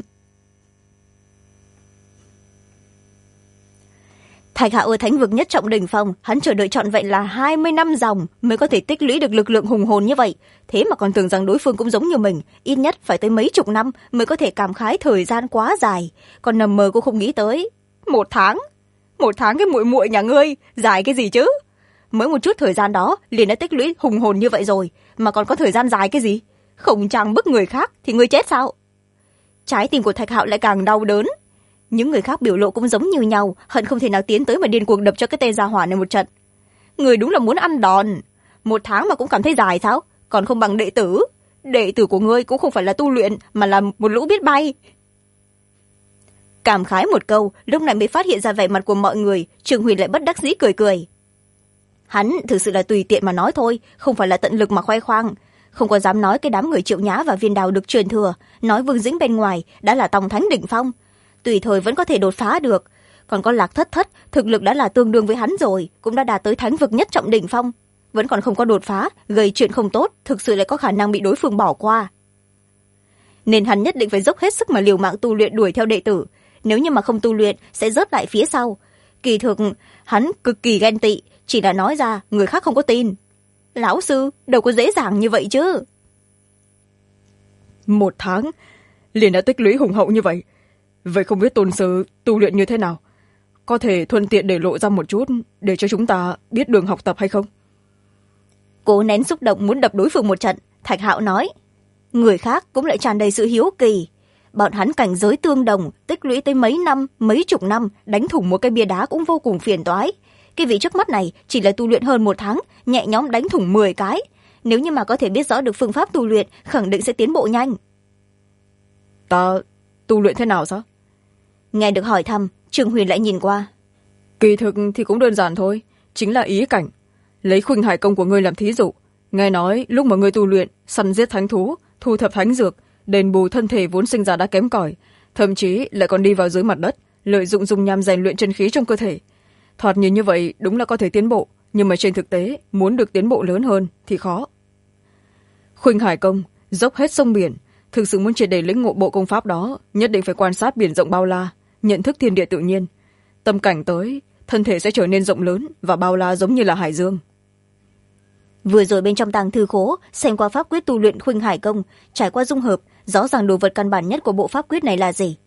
Thạch Hạo ở thánh vực nhất trọng đỉnh phong, hắn chờ đợi trọn vẹn là 20 năm dòng mới có thể tích lũy được lực lượng hùng hồn như vậy. Thế mà còn tưởng rằng đối phương cũng giống như mình, ít nhất phải tới mấy chục năm mới có thể cảm khái thời gian quá dài. Còn nằm mơ cũng không nghĩ tới. 1 tháng? 1 tháng cái muội muội nhà ngươi, dài cái gì chứ? Mới một chút thời gian đó liền đã tích lũy hùng hồn như vậy rồi, mà còn có thời gian dài cái gì? Không trang bức người khác thì ngươi chết sao? Trái tim của Thạch Hạo lại càng đau đớn. những người khác biểu lộ cũng giống như nhau, hận không thể nào tiến tới mà điên cuồng đập cho cái tên gia hỏa này một trận. Người đúng là muốn ăn đòn. 1 tháng mà cũng cảm thấy dài sao? Còn không bằng đệ tử. Đệ tử của ngươi cũng không phải là tu luyện, mà là một lũ biết bay. Cảm khái một câu, lúc này mới phát hiện ra vẻ mặt của mọi người, Trương Huyền lại bất đắc dĩ cười cười. Hắn thực sự là tùy tiện mà nói thôi, không phải là tận lực mà khoe khoang. Không có dám nói cái đám người Triệu Nhã và Viên Đào được truyền thừa, nói Vương Dĩnh bên ngoài đã là tòng thánh đỉnh phong, tùy thời vẫn có thể đột phá được. Còn có Lạc Thất Thất, thực lực đã là tương đương với hắn rồi, cũng đã đạt tới thánh vực nhất trọng đỉnh phong, vẫn còn không có đột phá, gây chuyện không tốt, thực sự lại có khả năng bị đối phương bỏ qua. Nên hắn nhất định phải dốc hết sức mà liều mạng tu luyện đuổi theo đệ tử, nếu như mà không tu luyện sẽ rớt lại phía sau. Kỳ thực hắn cực kỳ ghen tị, chỉ là nói ra người khác không có tin. Lão sư đâu có dễ dàng như vậy chứ. 1 tháng liền đã tích lũy hùng hậu như vậy, vậy không biết tôn sư tu luyện như thế nào, có thể thuận tiện để lộ ra một chút để cho chúng ta biết đường học tập hay không? Cố nén xúc động muốn đập đối phương một trận, Thạch Hạo nói. Người khác cũng lại tràn đầy sự hiếu kỳ. Bọn hắn cảnh giới tương đồng, tích lũy tới mấy năm, mấy chục năm, đánh thủng một cái bia đá cũng vô cùng phiền toái. Cái vị trước mắt này chỉ là tu luyện hơn 1 tháng, nhẹ nhõm đánh thủng 10 cái. Nếu như mà có thể biết rõ được phương pháp tu luyện, khẳng định sẽ tiến bộ nhanh. Ta tu luyện thế nào sao? Nghe được hỏi thăm, Trương Huyền lại nhìn qua. Kỳ thực thì cũng đơn giản thôi, chính là ý cảnh. Lấy Khuynh Hải công của ngươi làm thí dụ, nghe nói lúc mà ngươi tu luyện, săn giết thánh thú, thu thập thánh dược, đền bù thân thể vốn sinh ra đã kém cỏi, thậm chí lại còn đi vào dưới mặt đất, lợi dụng dung nham rèn luyện chân khí trong cơ thể. Thoạt nhìn như vậy đúng là có thể tiến bộ, nhưng mà trên thực tế muốn được tiến bộ lớn hơn thì khó. Khuynh Hải công dốc hết sông biển, thực sự muốn triệt để lĩnh ngộ bộ công pháp đó, nhất định phải quan sát biển rộng bao la, nhận thức thiên địa tự nhiên. Tâm cảnh tới, thân thể sẽ trở nên rộng lớn và bao la giống như là hải dương. Vừa rồi bên trong tàng thư khố xem qua pháp quyết tu luyện Khuynh Hải công, trải qua dung hợp, rõ ràng đồ vật căn bản nhất của bộ pháp quyết này là gì?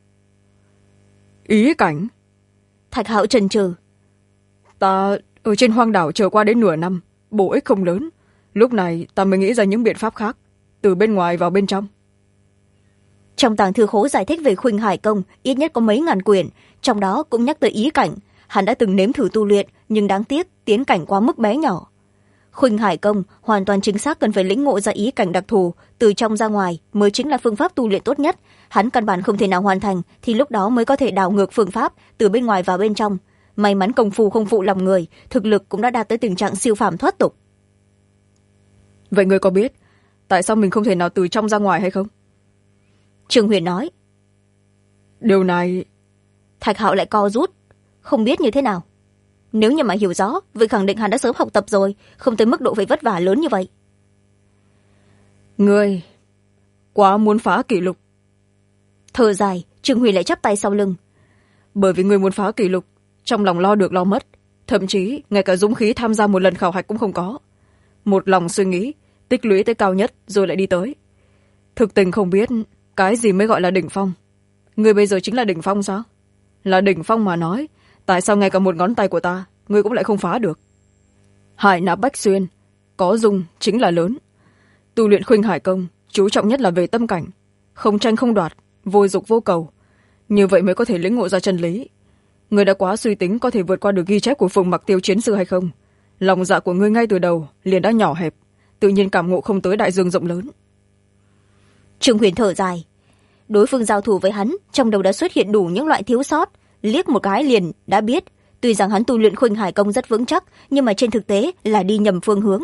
Ý cảnh? Thạch Hạo chần chừ. Ta ở trên hoang đảo chờ qua đến nửa năm, bổ ích không lớn, lúc này ta mới nghĩ ra những biện pháp khác, từ bên ngoài vào bên trong. Trong tàng thư khố giải thích về Khuynh Hải công ít nhất có mấy ngàn quyển, trong đó cũng nhắc tới ý cảnh. Hắn đã từng nếm thử tu luyện, nhưng đáng tiếc tiến cảnh quá mức bé nhỏ. Khuynh Hải công hoàn toàn chính xác cần phải lĩnh ngộ ra ý cảnh đặc thù, từ trong ra ngoài mới chính là phương pháp tu luyện tốt nhất. Hắn căn bản không thể nào hoàn thành, thì lúc đó mới có thể đảo ngược phương pháp từ bên ngoài vào bên trong. May mắn công phu không phụ lòng người, thực lực cũng đã đạt tới tình trạng siêu phàm thoát tục. Vậy ngươi có biết tại sao mình không thể nào từ trong ra ngoài hay không? Trương Huyền nói. Điều này... Thạch Hạo lại co rút, không biết như thế nào. Nếu như mà hiểu rõ, vậy khẳng định hắn đã sớm học tập rồi, không tới mức độ phải vất vả lớn như vậy. Ngươi quá muốn phá kỷ lục. Thở dài, Trương Huyền lại chắp tay sau lưng. Bởi vì ngươi muốn phá kỷ lục, trong lòng lo được lo mất, thậm chí ngay cả dũng khí tham gia một lần khảo hạch cũng không có. Một lòng suy nghĩ, tích lũy tới cao nhất rồi lại đi tới. Thực tình không biết cái gì mới gọi là đỉnh phong. Ngươi bây giờ chính là đỉnh phong sao? Là đỉnh phong mà nói, tại sao ngay cả một ngón tay của ta ngươi cũng lại không phá được? Hải nạp bách xuyên, có dung chính là lớn. Tu luyện Khuynh Hải công chú trọng nhất là về tâm cảnh, không tranh không đoạt, vô dục vô cầu, như vậy mới có thể lĩnh ngộ ra chân lý. Ngươi đã quá suy tính có thể vượt qua được ghi chép của Phùng Mặc Tiêu chiến sư hay không? Lòng dạ của ngươi ngay từ đầu liền đã nhỏ hẹp, tự nhiên cảm ngộ không tới đại dương rộng lớn. Trương Huyền thở dài. Đối phương giao thủ với hắn, trong đầu đã xuất hiện đủ những loại thiếu sót, liếc một cái liền đã biết. Tuy rằng hắn tu luyện Khuynh Hải công rất vững chắc, nhưng mà trên thực tế là đi nhầm phương hướng.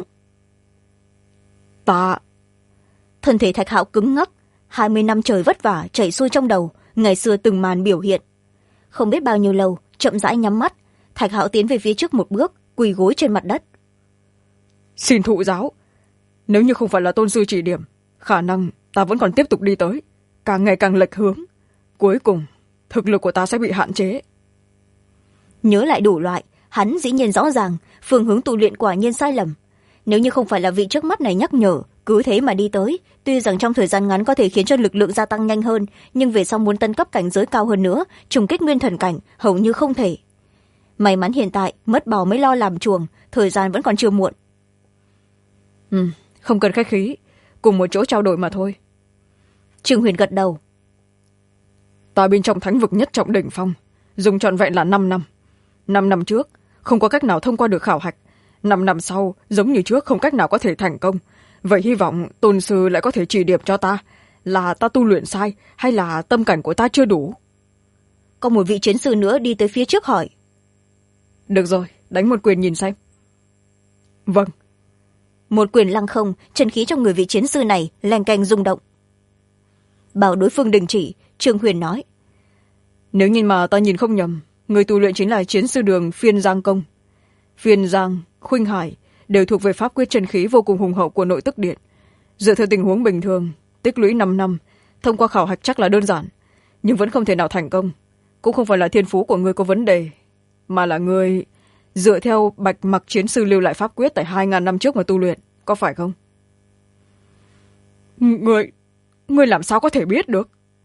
Thân thể Thạch Hạo cứng ngắc, 20 năm trời vất vả chảy xuôi trong đầu, ngày xưa từng màn biểu hiện. Không biết bao nhiêu lâu, chậm rãi nhắm mắt, Thạch Hạo tiến về phía trước một bước, quỳ gối trên mặt đất. Xin thụ giáo, nếu như không phải là tôn sư chỉ điểm, khả năng ta vẫn còn tiếp tục đi tới, càng ngày càng lệch hướng, cuối cùng thực lực của ta sẽ bị hạn chế. Nhớ lại đủ loại, hắn dĩ nhiên rõ ràng phương hướng tu luyện quả nhiên sai lầm. Nếu như không phải là vị trước mắt này nhắc nhở, cứ thế mà đi tới, tuy rằng trong thời gian ngắn có thể khiến cho lực lượng gia tăng nhanh hơn, nhưng về sau muốn tấn cấp cảnh giới cao hơn nữa, trùng kích nguyên thần cảnh hầu như không thể. May mắn hiện tại mất bò mới lo làm chuồng, thời gian vẫn còn chưa muộn. Không cần khách khí, cùng một chỗ trao đổi mà thôi. Trương Huyền gật đầu. ta bên trong thánh vực nhất trọng đỉnh phong, dùng trọn vẹn là 5 năm. 5 năm trước không có cách nào thông qua được khảo hạch, 5 năm sau giống như trước không cách nào có thể thành công. Vậy hy vọng tôn sư lại có thể chỉ điểm cho ta, là ta tu luyện sai hay là tâm cảnh của ta chưa đủ. Có một vị chiến sư nữa đi tới phía trước hỏi. Được rồi, đánh một quyền nhìn xem. Vâng. Một quyền lăng không, chân khí trong người vị chiến sư này leng keng rung động. Bảo đối phương đình chỉ, Trương Huyền nói. Nếu như mà ta nhìn không nhầm, người tu luyện chính là chiến sư đường Phiên Giang Công. Phiên Giang, Khuynh Hải đều thuộc về pháp quyết chân khí vô cùng hùng hậu của nội tức điện. Dựa theo tình huống bình thường, tích lũy 5 năm, thông qua khảo hạch chắc là đơn giản, nhưng vẫn không thể nào thành công. Cũng không phải là thiên phú của ngươi có vấn đề, mà là ngươi dựa theo Bạch Mặc chiến sư lưu lại pháp quyết tại 2000 năm trước mà tu luyện, có phải không? Ngươi làm sao có thể biết được?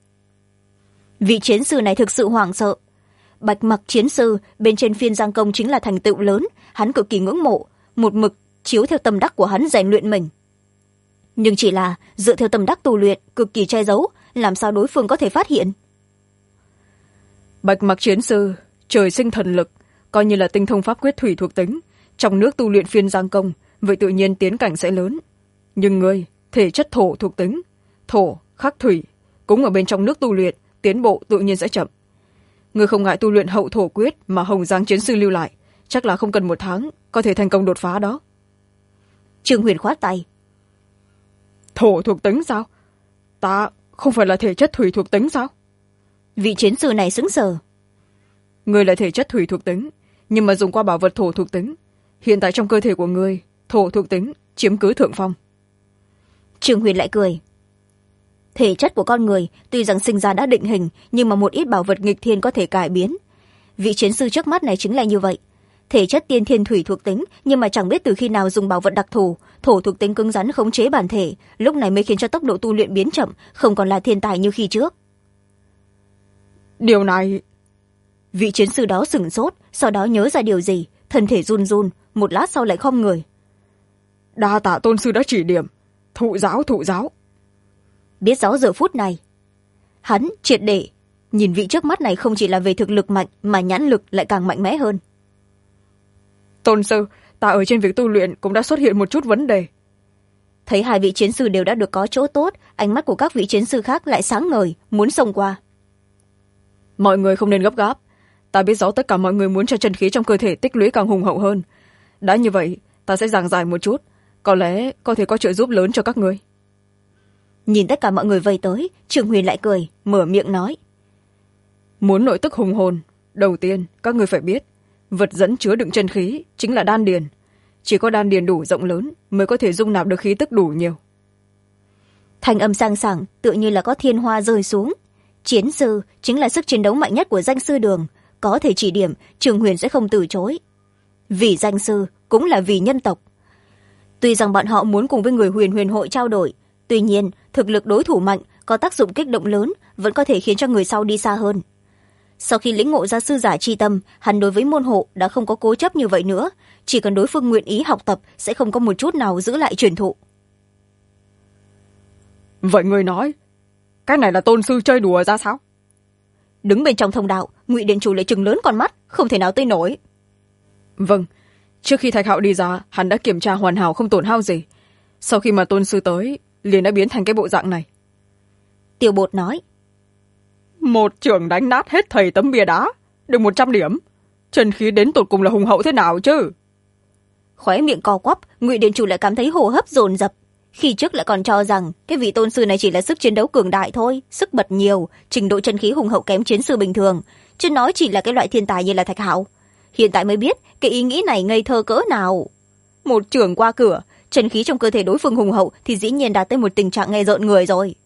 Vị chiến sư này thực sự hoảng sợ. Bạch Mặc chiến sư bên trên Phiên Giang Công chính là thành tựu lớn, hắn cực kỳ ngưỡng mộ, một mực chiếu theo tâm đắc của hắn rèn luyện mình. Nhưng chỉ là dựa theo tâm đắc tu luyện cực kỳ che giấu, làm sao đối phương có thể phát hiện? Bạch Mặc chiến sư trời sinh thần lực, coi như là tinh thông pháp quyết thủy thuộc tính, trong nước tu luyện Phiên Giang Công, vậy tự nhiên tiến cảnh sẽ lớn. Nhưng ngươi thể chất thổ thuộc tính, thổ khắc thủy, cũng ở bên trong nước tu luyện, tiến bộ tự nhiên sẽ chậm. Ngươi không ngại tu luyện hậu thổ quyết mà Hồng Giang chiến sư lưu lại, chắc là không cần 1 tháng có thể thành công đột phá đó. Trương Huyền khoát tay. Thổ thuộc tính sao? Ta không phải là thể chất thủy thuộc tính sao? Vị chiến sư này sững sờ. Ngươi là thể chất thủy thuộc tính, nhưng mà dùng qua bảo vật thổ thuộc tính. Hiện tại trong cơ thể của ngươi, thổ thuộc tính chiếm cứ thượng phong. Trương Huyền lại cười. Thể chất của con người tuy rằng sinh ra đã định hình, nhưng mà một ít bảo vật nghịch thiên có thể cải biến. Vị chiến sư trước mắt này chính là như vậy. Thể chất tiên thiên thủy thuộc tính, nhưng mà chẳng biết từ khi nào dùng bảo vật đặc thù, thổ thuộc tính cứng rắn khống chế bản thể, lúc này mới khiến cho tốc độ tu luyện biến chậm, không còn là thiên tài như khi trước. Điều này... Vị chiến sư đó sửng sốt, sau đó nhớ ra điều gì, thân thể run run, một lát sau lại khom người. Đa tạ tôn sư đã chỉ điểm, thụ giáo. Biết rõ giờ phút này, hắn triệt để nhìn vị trước mắt này không chỉ là về thực lực mạnh, mà nhãn lực lại càng mạnh mẽ hơn. Tôn sư, ta ở trên việc tu luyện cũng đã xuất hiện một chút vấn đề. Thấy hai vị chiến sư đều đã được có chỗ tốt, ánh mắt của các vị chiến sư khác lại sáng ngời, muốn xông qua. Mọi người không nên gấp gáp. Ta biết rõ tất cả mọi người muốn cho chân khí trong cơ thể tích lũy càng hùng hậu hơn. Đã như vậy, ta sẽ giảng giải một chút, có lẽ có thể có trợ giúp lớn cho các ngươi. Nhìn tất cả mọi người vây tới, Trương Huyền lại cười, mở miệng nói. Muốn nội tức hùng hồn, đầu tiên các ngươi phải biết, vật dẫn chứa đựng chân khí chính là đan điền. Chỉ có đan điền đủ rộng lớn mới có thể dung nạp được khí tức đủ nhiều. Thanh âm sang sảng, tựa như là có thiên hoa rơi xuống. Chiến sư chính là sức chiến đấu mạnh nhất của danh sư đường, có thể chỉ điểm, Trương Huyền sẽ không từ chối. Vì danh sư cũng là vì nhân tộc. Tuy rằng bọn họ muốn cùng với người huyền hội trao đổi, tuy nhiên thực lực đối thủ mạnh, có tác dụng kích động lớn, vẫn có thể khiến cho người sau đi xa hơn. Sau khi lĩnh ngộ ra sư giả chi tâm, hắn đối với môn hộ đã không có cố chấp như vậy nữa, chỉ cần đối phương nguyện ý học tập sẽ không có một chút nào giữ lại truyền thụ. Vậy người nói, cái này là tôn sư chơi đùa ra sao? Đứng bên trong thông đạo, Ngụy Điện Chủ lại trừng lớn con mắt, không thể nào tới nổi. Vâng, trước khi Thạch Hạo đi ra, hắn đã kiểm tra hoàn hảo không tổn hao gì. Sau khi mà tôn sư tới, liền đã biến thành cái bộ dạng này. Tiêu Bột nói. Một chưởng đánh nát hết thầy tấm bia đá, được 100 điểm. Chân khí đến tột cùng là hùng hậu thế nào chứ? Khóe miệng co quắp, Ngụy Điện Chủ lại cảm thấy hô hấp dồn dập. Khi trước lại còn cho rằng cái vị tôn sư này chỉ là sức chiến đấu cường đại thôi, sức bật nhiều, trình độ chân khí hùng hậu kém chiến sư bình thường, chứ nói chỉ là cái loại thiên tài như là Thạch Hạo. Hiện tại mới biết cái ý nghĩ này ngây thơ cỡ nào. Một chưởng qua cửa, chân khí trong cơ thể đối phương hùng hậu thì dĩ nhiên đạt tới một tình trạng nghe rợn người rồi.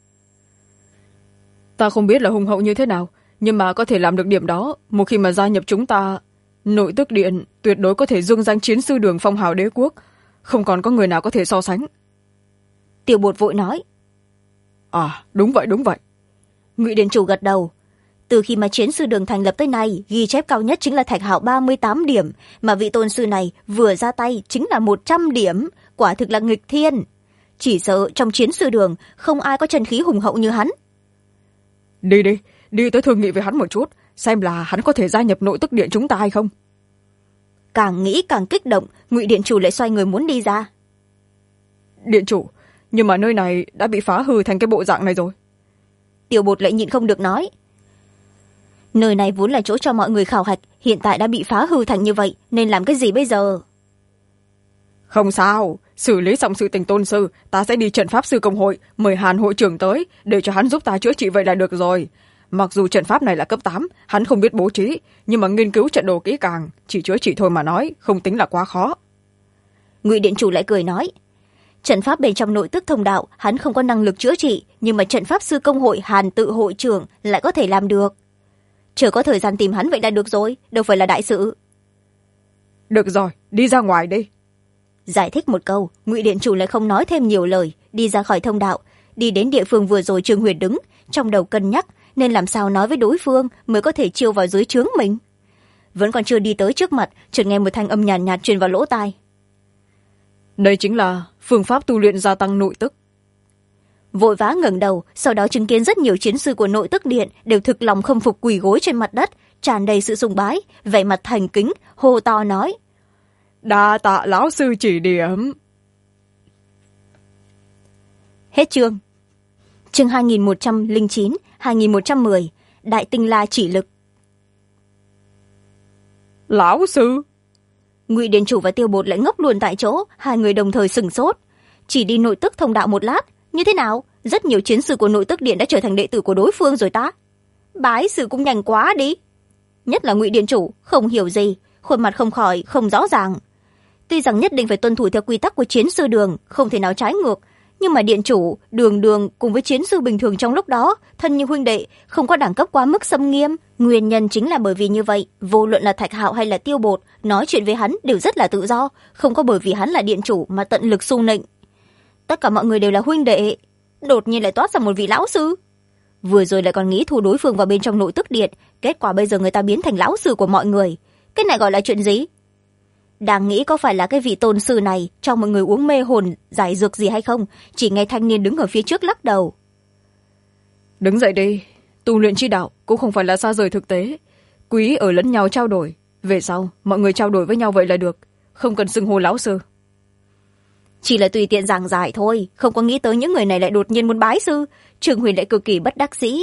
Ta không biết là hùng hậu như thế nào, nhưng mà có thể làm được điểm đó, một khi mà gia nhập chúng ta, nội tức điện tuyệt đối có thể dương danh chiến sư đường phong hào đế quốc, không còn có người nào có thể so sánh. Tiêu Bột vội nói. À, đúng vậy. Ngụy Điện Chủ gật đầu. Từ khi mà chiến sư đường thành lập tới nay, ghi chép cao nhất chính là Thạch Hạo 38 điểm, mà vị tôn sư này vừa ra tay chính là 100 điểm, quả thực là nghịch thiên. Chỉ sợ trong chiến sư đường không ai có chân khí hùng hậu như hắn. Đi, đi tới thương nghị với hắn một chút, xem là hắn có thể gia nhập nội tức điện chúng ta hay không. Càng nghĩ càng kích động, Ngụy điện chủ lại xoay người muốn đi ra. Điện chủ, nhưng mà nơi này đã bị phá hư thành cái bộ dạng này rồi. Tiểu Bột lại nhịn không được nói. Nơi này vốn là chỗ cho mọi người khảo hạch, hiện tại đã bị phá hư thành như vậy, nên làm cái gì bây giờ? Không sao, xử lý xong sự tình tôn sư, ta sẽ đi trận pháp sư công hội, mời Hàn hội trưởng tới, để cho hắn giúp ta chữa trị vậy là được rồi. Mặc dù trận pháp này là cấp 8, hắn không biết bố trí, nhưng mà nghiên cứu trận đồ kỹ càng, chỉ chữa trị thôi mà nói, không tính là quá khó. Ngụy điện chủ lại cười nói. Trận pháp bên trong nội tức thông đạo, hắn không có năng lực chữa trị, nhưng mà trận pháp sư công hội Hàn tự hội trưởng lại có thể làm được. Chờ có thời gian tìm hắn vậy là được rồi, đâu phải là đại sự. Được rồi, đi ra ngoài đi. Giải thích một câu, Ngụy điện chủ lại không nói thêm nhiều lời, đi ra khỏi thông đạo, đi đến địa phương vừa rồi Trương Huyền đứng, trong đầu cân nhắc nên làm sao nói với đối phương mới có thể chiêu vào dưới trướng mình. Vẫn còn chưa đi tới trước mặt, chợt nghe một thanh âm nhàn nhạt truyền vào lỗ tai. Đây chính là phương pháp tu luyện gia tăng nội tức. Vội vã ngẩng đầu, sau đó chứng kiến rất nhiều chiến sư của nội tức điện đều thực lòng khâm phục quỳ gối trên mặt đất, tràn đầy sự sùng bái, vẻ mặt thành kính, hô to nói. Đa tạ lão sư chỉ điểm. Hết chương. Chương 2109, 2110, Đại Tinh La chỉ lực. Lão sư. Ngụy điện chủ và Tiêu Bột lại ngốc luôn tại chỗ, hai người đồng thời sửng sốt. Chỉ đi nội tức thông đạo một lát, như thế nào? Rất nhiều chiến sư của nội tức điện đã trở thành đệ tử của đối phương rồi ta. Bái sư cũng nhanh quá đi. Nhất là Ngụy điện chủ, không hiểu gì, khuôn mặt không khỏi không rõ ràng. Tuy rằng nhất định phải tuân thủ theo quy tắc của chiến sư đường, không thể nào trái ngược, nhưng mà điện chủ, đường cùng với chiến sư bình thường trong lúc đó, thân như huynh đệ, không có đẳng cấp quá mức xâm nghiêm. Nguyên nhân chính là bởi vì như vậy, vô luận là Thạch Hạo hay là Tiêu Bột, nói chuyện với hắn đều rất là tự do, không có bởi vì hắn là điện chủ mà tận lực xu nịnh. Tất cả mọi người đều là huynh đệ, đột nhiên lại toát ra một vị lão sư. Vừa rồi lại còn nghĩ thu đối phương vào bên trong nội tức điện, kết quả bây giờ người ta biến thành lão sư của mọi người. Cái này gọi là chuyện gì? Đang nghĩ có phải là cái vị tôn sư này cho mọi người uống mê hồn giải dược gì hay không, chỉ nghe thanh niên đứng ở phía trước lắc đầu. Đứng dậy đi, tu luyện chi đạo cũng không phải là xa rời thực tế, quý ở lẫn nhau trao đổi, về sau mọi người trao đổi với nhau vậy là được, không cần xưng hô lão sư. Chỉ là tùy tiện giảng giải thôi, không có nghĩ tới những người này lại đột nhiên muốn bái sư. Trương Huyền lại cực kỳ bất đắc dĩ.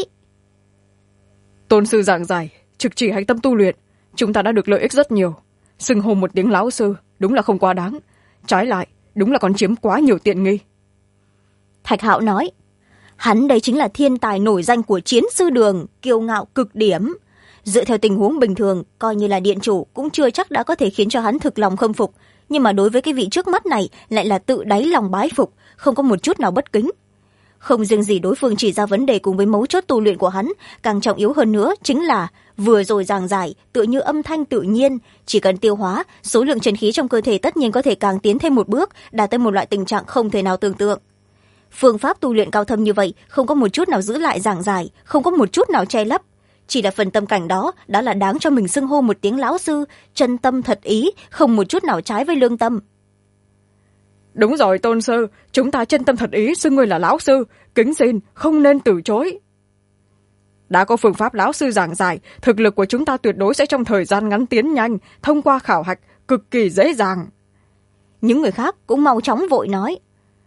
Tôn sư giảng giải, trực chỉ hạch tâm tu luyện, chúng ta đã được lợi ích rất nhiều. Xưng hô một tiếng lão sư đúng là không quá đáng, trái lại đúng là còn chiếm quá nhiều tiện nghi. Thạch Hạo nói, hắn đây chính là thiên tài nổi danh của chiến sư đường, kiêu ngạo cực điểm. Dựa theo tình huống bình thường, coi như là điện chủ cũng chưa chắc đã có thể khiến cho hắn thực lòng khâm phục, nhưng mà đối với cái vị trước mắt này lại là tự đáy lòng bái phục, không có một chút nào bất kính. Không riêng gì đối phương chỉ ra vấn đề cùng với mấu chốt tu luyện của hắn, càng trọng yếu hơn nữa chính là vừa rồi giảng giải tựa như âm thanh tự nhiên, chỉ cần tiêu hóa, số lượng chân khí trong cơ thể tất nhiên có thể càng tiến thêm một bước, đạt tới một loại tình trạng không thể nào tưởng tượng. Phương pháp tu luyện cao thâm như vậy, không có một chút nào giữ lại giảng giải, không có một chút nào che lấp. Chỉ là phần tâm cảnh đó đã là đáng cho mình xưng hô một tiếng lão sư, chân tâm thật ý, không một chút nào trái với lương tâm. Đúng rồi tôn sư, chúng ta chân tâm thật ý xưng ngươi là lão sư, kính xin không nên từ chối. Đã có phương pháp lão sư giảng giải, thực lực của chúng ta tuyệt đối sẽ trong thời gian ngắn tiến nhanh, thông qua khảo hạch cực kỳ dễ dàng. Những người khác cũng mau chóng vội nói.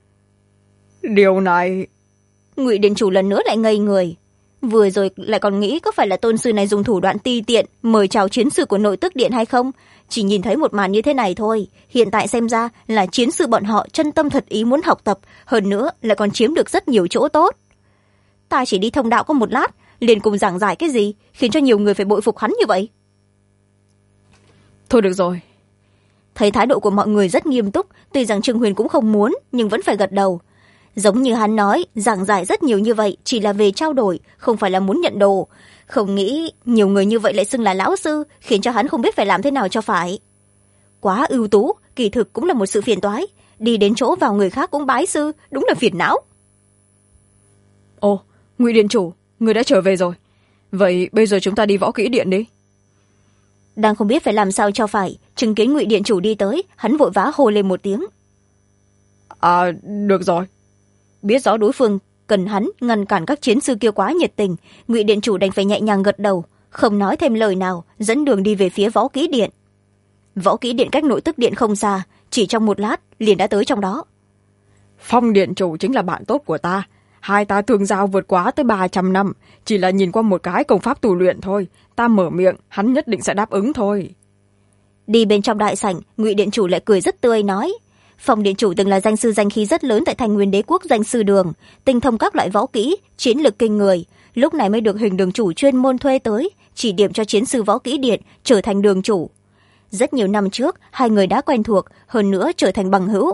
Điều này... Ngụy điện chủ lần nữa lại ngây người. Vừa rồi lại còn nghĩ có phải là tôn sư này dùng thủ đoạn ti tiện mời chào chiến sư của nội tức điện hay không, chỉ nhìn thấy một màn như thế này thôi, hiện tại xem ra là chiến sư bọn họ chân tâm thật ý muốn học tập, hơn nữa lại còn chiếm được rất nhiều chỗ tốt. Ta chỉ đi thông đạo có một lát liền cùng giảng giải cái gì khiến cho nhiều người phải bội phục hắn như vậy? Thôi được rồi. Thấy thái độ của mọi người rất nghiêm túc, tuy rằng Trương Huyền cũng không muốn nhưng vẫn phải gật đầu. Giống như hắn nói, giảng giải rất nhiều như vậy chỉ là về trao đổi, không phải là muốn nhận đồ. Không nghĩ nhiều người như vậy lại xưng là lão sư, khiến cho hắn không biết phải làm thế nào cho phải. Quá ưu tú, kỳ thực cũng là một sự phiền toái. Đi đến chỗ vào người khác cũng bái sư, đúng là phiền não. Ồ, Ngụy điện chủ, người đã trở về rồi. Vậy bây giờ chúng ta đi võ kỹ điện đi. Đang không biết phải làm sao cho phải, chứng kiến Ngụy điện chủ đi tới, hắn vội vã hô lên một tiếng. À, được rồi. Biết rõ đối phương cần hắn ngăn cản các chiến sư kia quá nhiệt tình, Ngụy điện chủ đành phải nhẹ nhàng gật đầu, không nói thêm lời nào, dẫn đường đi về phía võ kỹ điện. Võ kỹ điện cách nội tức điện không xa, chỉ trong một lát liền đã tới trong đó. Phong điện chủ chính là bạn tốt của ta, hai ta tương giao vượt quá tới 300 năm, chỉ là nhìn qua một cái công pháp tu luyện thôi, ta mở miệng hắn nhất định sẽ đáp ứng thôi. Đi bên trong đại sảnh, Ngụy điện chủ lại cười rất tươi nói, Phong điện chủ từng là danh sư danh khí rất lớn tại Thành Nguyên Đế quốc danh sư đường, tinh thông các loại võ kỹ, chiến lực kinh người, lúc này mới được Huỳnh đường chủ chuyên môn thuê tới chỉ điểm cho chiến sư võ kỹ điện trở thành đường chủ. Rất nhiều năm trước hai người đã quen thuộc, hơn nữa trở thành bằng hữu.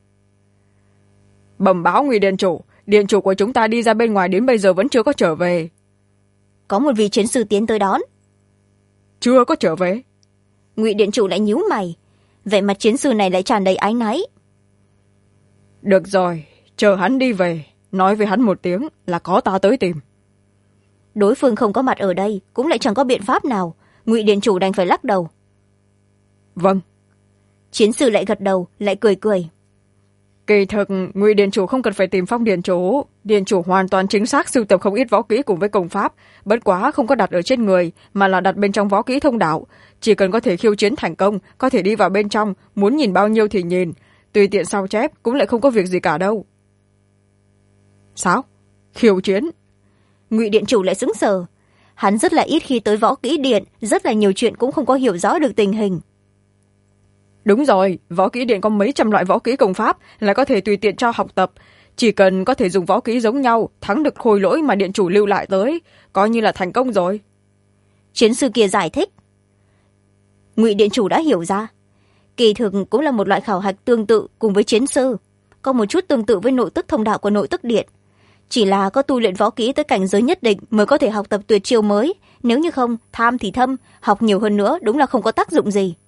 Bẩm báo Ngụy điện chủ của chúng ta đi ra bên ngoài đến bây giờ vẫn chưa có trở về. Có một vị chiến sư tiến tới đón. Chưa có trở về? Ngụy điện chủ lại nhíu mày, vẻ mặt chiến sư này lại tràn đầy áy náy. Được rồi, chờ hắn đi về, nói với hắn một tiếng là có ta tới tìm. Đối phương không có mặt ở đây, cũng lại chẳng có biện pháp nào, Ngụy điện chủ đành phải lắc đầu. Vâng. Chiến sư lại gật đầu, lại cười cười. Kỳ thực Ngụy điện chủ không cần phải tìm Phong điện chủ hoàn toàn chính xác sưu tập không ít võ kỹ cùng với công pháp, bất quá không có đặt ở trên người mà là đặt bên trong võ kỹ thông đạo, chỉ cần có thể khiêu chiến thành công, có thể đi vào bên trong, muốn nhìn bao nhiêu thì nhìn, tùy tiện sao chép cũng lại không có việc gì cả đâu. Sao? Khiêu chiến? Ngụy điện chủ lại sững sờ, hắn rất là ít khi tới võ kỹ điện, rất là nhiều chuyện cũng không có hiểu rõ được tình hình. Đúng rồi, võ kỹ điện có mấy trăm loại võ kỹ công pháp là có thể tùy tiện cho học tập, chỉ cần có thể dùng võ kỹ giống nhau thắng được khôi lỗi mà điện chủ lưu lại tới, coi như là thành công rồi. Chiến sư kia giải thích. Ngụy điện chủ đã hiểu ra, kỳ thực cũng là một loại khảo hạch tương tự cùng với chiến sư, có một chút tương tự với nội tức thông đạo của nội tức điện, chỉ là có tu luyện võ kỹ tới cảnh giới nhất định mới có thể học tập tuyệt chiêu mới, nếu như không tham thì thâm, học nhiều hơn nữa đúng là không có tác dụng gì.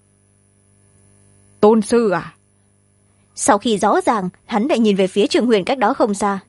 Tôn sư à? Sau khi rõ ràng, hắn lại nhìn về phía Trường Huyền cách đó không xa.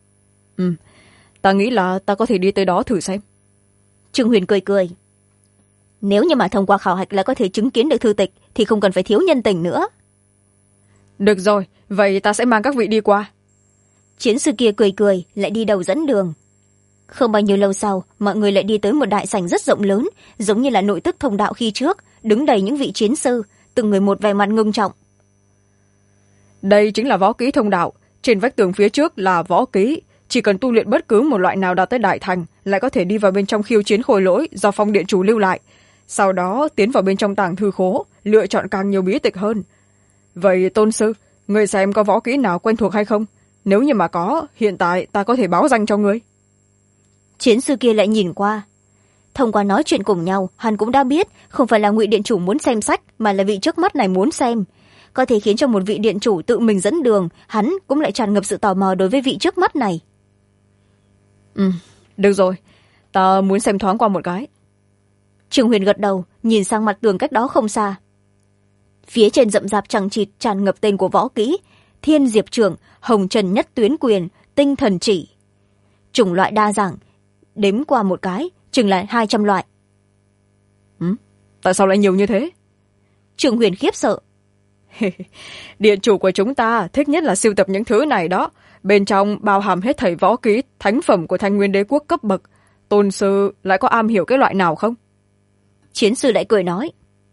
Ta nghĩ là ta có thể đi tới đó thử xem. Trường Huyền cười cười. Nếu như mà thông qua khảo hạch là có thể chứng kiến được thư tịch thì không cần phải thiếu nhân tình nữa. Được rồi, vậy ta sẽ mang các vị đi qua. Chiến sư kia cười cười, lại đi đầu dẫn đường. Không bao nhiêu lâu sau, mọi người lại đi tới một đại sảnh rất rộng lớn, giống như là nội tức thông đạo khi trước, đứng đầy những vị chiến sư, từng người một vẻ mặt ngưng trọng. Đây chính là võ kỹ thông đạo, trên vách tường phía trước là võ kỹ, chỉ cần tu luyện bất cứ một loại nào đạt tới đại thành lại có thể đi vào bên trong khiêu chiến khôi lỗi do Phong điện chủ lưu lại, sau đó tiến vào bên trong tàng thư khố, lựa chọn càng nhiều bí tịch hơn. Vậy tôn sư, người xem có võ kỹ nào quen thuộc hay không? Nếu như mà có, hiện tại ta có thể báo danh cho người. Chiến sư kia lại nhìn qua. Thông qua nói chuyện cùng nhau, hắn cũng đã biết không phải là Ngụy điện chủ muốn xem sách, mà là vị trước mắt này muốn xem. Có thể khiến cho một vị điện chủ tự mình dẫn đường, hắn cũng lại tràn ngập sự tò mò đối với vị trước mắt này. Được rồi, ta muốn xem thoáng qua một cái. Trường Huyền gật đầu, nhìn sang mặt tường cách đó không xa. Phía trên rậm rạp chằng chịt tràn ngập tên của võ kỹ: Thiên Diệp Trưởng, Hồng Trần Nhất Tuyến Quyền, Tinh Thần Chỉ. Chủng loại đa dạng, đếm qua một cái chừng là 200 loại. Tại sao lại nhiều như thế? Trường Huyền khiếp sợ. Điện chủ của chúng ta thích nhất là sưu tập những thứ này đó, bên trong bao hàm hết thảy võ kỹ thánh phẩm của Thanh Nguyên Đế quốc cấp bậc. Tôn sư lại có am hiểu cái loại nào không? Chiến sư lại cười nói.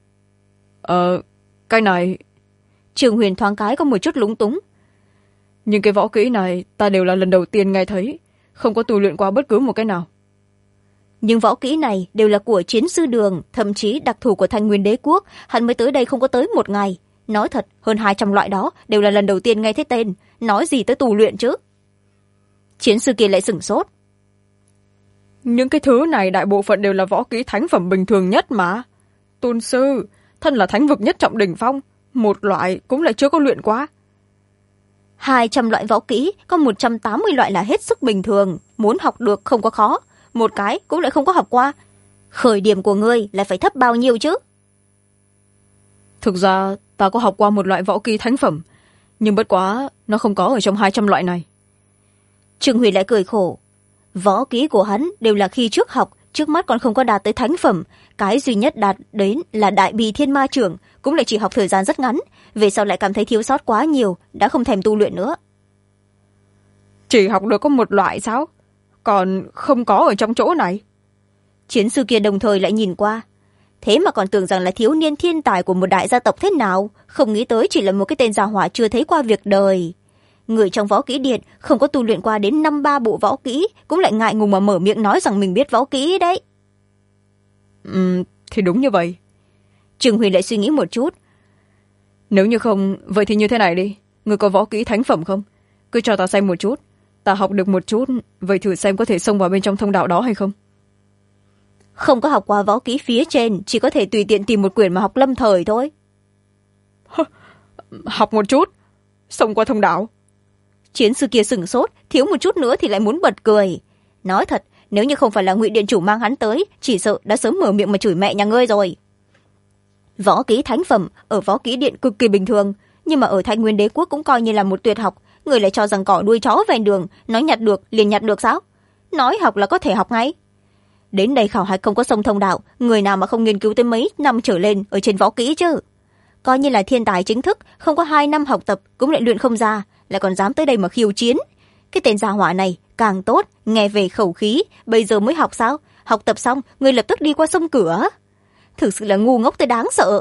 Cái này... Trường Huyền thoáng cái có một chút lúng túng. Nhưng cái võ kỹ này ta đều là lần đầu tiên nghe thấy, không có tu luyện qua bất cứ một cái nào. Nhưng võ kỹ này đều là của chiến sư đường, thậm chí đặc thù của Thanh Nguyên Đế quốc, hắn mới tới đây không có tới một ngày. Nói thật, hơn 200 loại đó đều là lần đầu tiên nghe thấy tên, nói gì tới tu luyện chứ. Chiến sư kia lại sửng sốt. Những cái thứ này đại bộ phận đều là võ kỹ thánh phẩm bình thường nhất mà. Tôn sư, thân là thánh vực nhất trọng đỉnh phong, một loại cũng lại chưa có luyện qua. 200 loại võ kỹ, có 180 loại là hết sức bình thường, muốn học được không có khó, một cái cũng lại không có học qua. Khởi điểm của ngươi lại phải thấp bao nhiêu chứ? Thực ra ta có học qua một loại võ kỹ thánh phẩm, nhưng bất quá nó không có ở trong 200 loại này. Trương Huyền lại cười khổ. Võ kỹ của hắn đều là khi trước học, trước mắt còn không có đạt tới thánh phẩm, cái duy nhất đạt đến là Đại Bì Thiên Ma Trưởng, cũng lại chỉ học thời gian rất ngắn, về sau lại cảm thấy thiếu sót quá nhiều, đã không thèm tu luyện nữa. Chỉ học được có một loại sao? Còn không có ở trong chỗ này. Chiến sư kia đồng thời lại nhìn qua. Thế mà còn tưởng rằng là thiếu niên thiên tài của một đại gia tộc thế nào, không nghĩ tới chỉ là một cái tên gia hỏa chưa thấy qua việc đời. Người trong võ kỹ điện không có tu luyện qua đến 5-3 bộ võ kỹ, cũng lại ngại ngùng mà mở miệng nói rằng mình biết võ kỹ đấy. Thì đúng như vậy. Trương Huyền lại suy nghĩ một chút. Nếu như không, vậy thì như thế này đi. Người có võ kỹ thánh phẩm không? Cứ cho ta xem một chút. Ta học được một chút, vậy thử xem có thể xông vào bên trong thông đạo đó hay không. Không có học qua võ kỹ phía trên, chỉ có thể tùy tiện tìm một quyển mà học lâm thời thôi. Học một chút? Xông qua thông đạo? Chiến sư kia sửng sốt, thiếu một chút nữa thì lại muốn bật cười. Nói thật, nếu như không phải là Ngụy điện chủ mang hắn tới, chỉ sợ đã sớm mở miệng mà chửi mẹ nhà ngươi rồi. Võ kỹ thánh phẩm ở võ kỹ điện cực kỳ bình thường, nhưng mà ở Thanh Nguyên Đế quốc cũng coi như là một tuyệt học. Người lại cho rằng cỏ đuôi chó ven đường, nói nhặt được liền nhặt được sao? Nói học là có thể học ngay. Đến đây khảo hạch không có sông thông đạo, người nào mà không nghiên cứu tới mấy năm trở lên ở trên võ kỹ chứ? Coi như là thiên tài chính thức, không có 2 năm học tập cũng lại luyện không ra, lại còn dám tới đây mà khiêu chiến. Cái tên gia hỏa này càng tốt, nghe về khẩu khí, bây giờ mới học sao? Học tập xong, người lập tức đi qua sông cửa. Thực sự là ngu ngốc tới đáng sợ.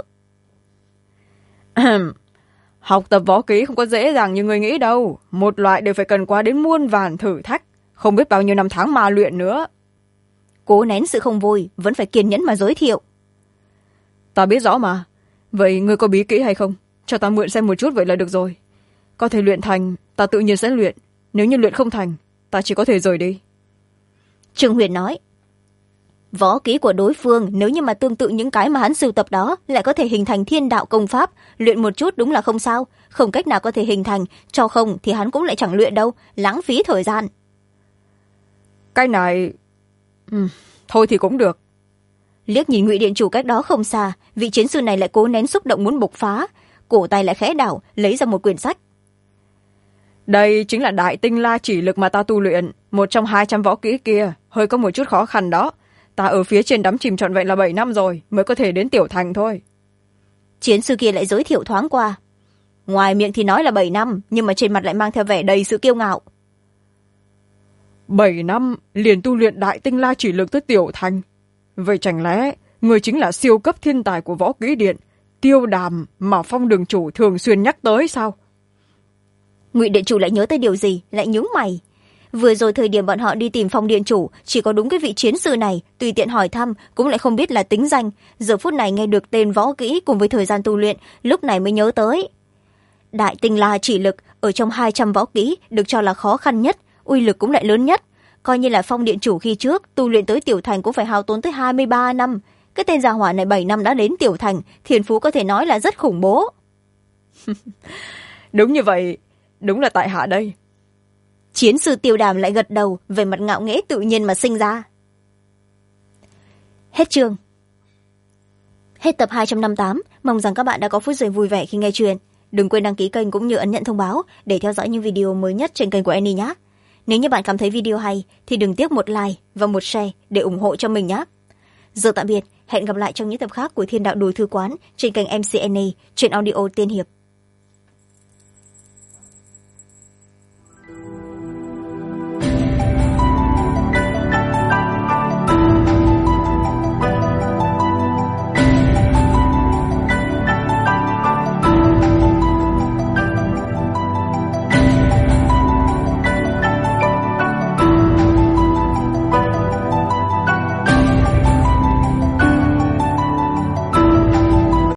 Học tập võ kỹ không có dễ dàng như người nghĩ đâu. Một loại đều phải cần qua đến muôn vàn thử thách, không biết bao nhiêu năm tháng mà luyện nữa. Cố nén sự không vui, vẫn phải kiên nhẫn mà giới thiệu. Ta biết rõ mà. Vậy ngươi có bí kỹ hay không? Cho ta mượn xem một chút vậy là được rồi. Có thể luyện thành, ta tự nhiên sẽ luyện. Nếu như luyện không thành, ta chỉ có thể rời đi. Trương Huyền nói. Võ kỹ của đối phương nếu như mà tương tự những cái mà hắn sưu tập đó, lại có thể hình thành thiên đạo công pháp. Luyện một chút đúng là không sao, không cách nào có thể hình thành, cho không thì hắn cũng lại chẳng luyện đâu, lãng phí thời gian. Cái này... thôi thì cũng được. Liếc nhìn Ngụy điện chủ cách đó không xa, vị chiến sư này lại cố nén xúc động muốn bộc phá, cổ tay lại khẽ đảo, lấy ra một quyển sách. Đây chính là đại tinh la chỉ lực mà ta tu luyện, một trong 200 võ kỹ kia, hơi có một chút khó khăn đó. Ta ở phía trên đắm chìm trọn vẹn là 7 năm rồi, mới có thể đến tiểu thành thôi. Chiến sư kia lại giới thiệu thoáng qua. Ngoài miệng thì nói là 7 năm, nhưng mà trên mặt lại mang theo vẻ đầy sự kiêu ngạo. 7 năm liền tu luyện đại tinh la chỉ lực tới tiểu thành. Vậy chẳng lẽ người chính là siêu cấp thiên tài của võ kỹ điện, Tiêu Đàm mà Phong đường chủ thường xuyên nhắc tới sao? Ngụy điện chủ lại nhớ tới điều gì, lại nhướng mày. Vừa rồi thời điểm bọn họ đi tìm Phong điện chủ, chỉ có đúng cái vị chiến sư này, tùy tiện hỏi thăm cũng lại không biết là tính danh. Giờ phút này nghe được tên võ kỹ cùng với thời gian tu luyện, lúc này mới nhớ tới. Đại tinh la chỉ lực ở trong 200 võ kỹ được cho là khó khăn nhất, uy lực cũng lại lớn nhất. Coi như là Phong điện chủ khi trước tu luyện tới tiểu thành cũng phải hao tốn tới 23 năm. Cái tên gia hỏa này 7 năm đã đến tiểu thành, thiên phú có thể nói là rất khủng bố. Đúng như vậy, đúng là tại hạ đây. Chiến sư Tiêu Đàm lại gật đầu, về mặt ngạo nghễ tự nhiên mà sinh ra. Hết chương. Hết tập 258, mong rằng các bạn đã có phút giây vui vẻ khi nghe chuyện. Đừng quên đăng ký kênh cũng như ấn nhận thông báo để theo dõi những video mới nhất trên kênh của Annie nhé. Nếu như bạn cảm thấy video hay thì đừng tiếc một like và một share để ủng hộ cho mình nhé. Giờ tạm biệt, hẹn gặp lại trong những tập khác của Thiên Đạo Đồ Thư Quán trên kênh MC Annie, truyện audio tiên hiệp.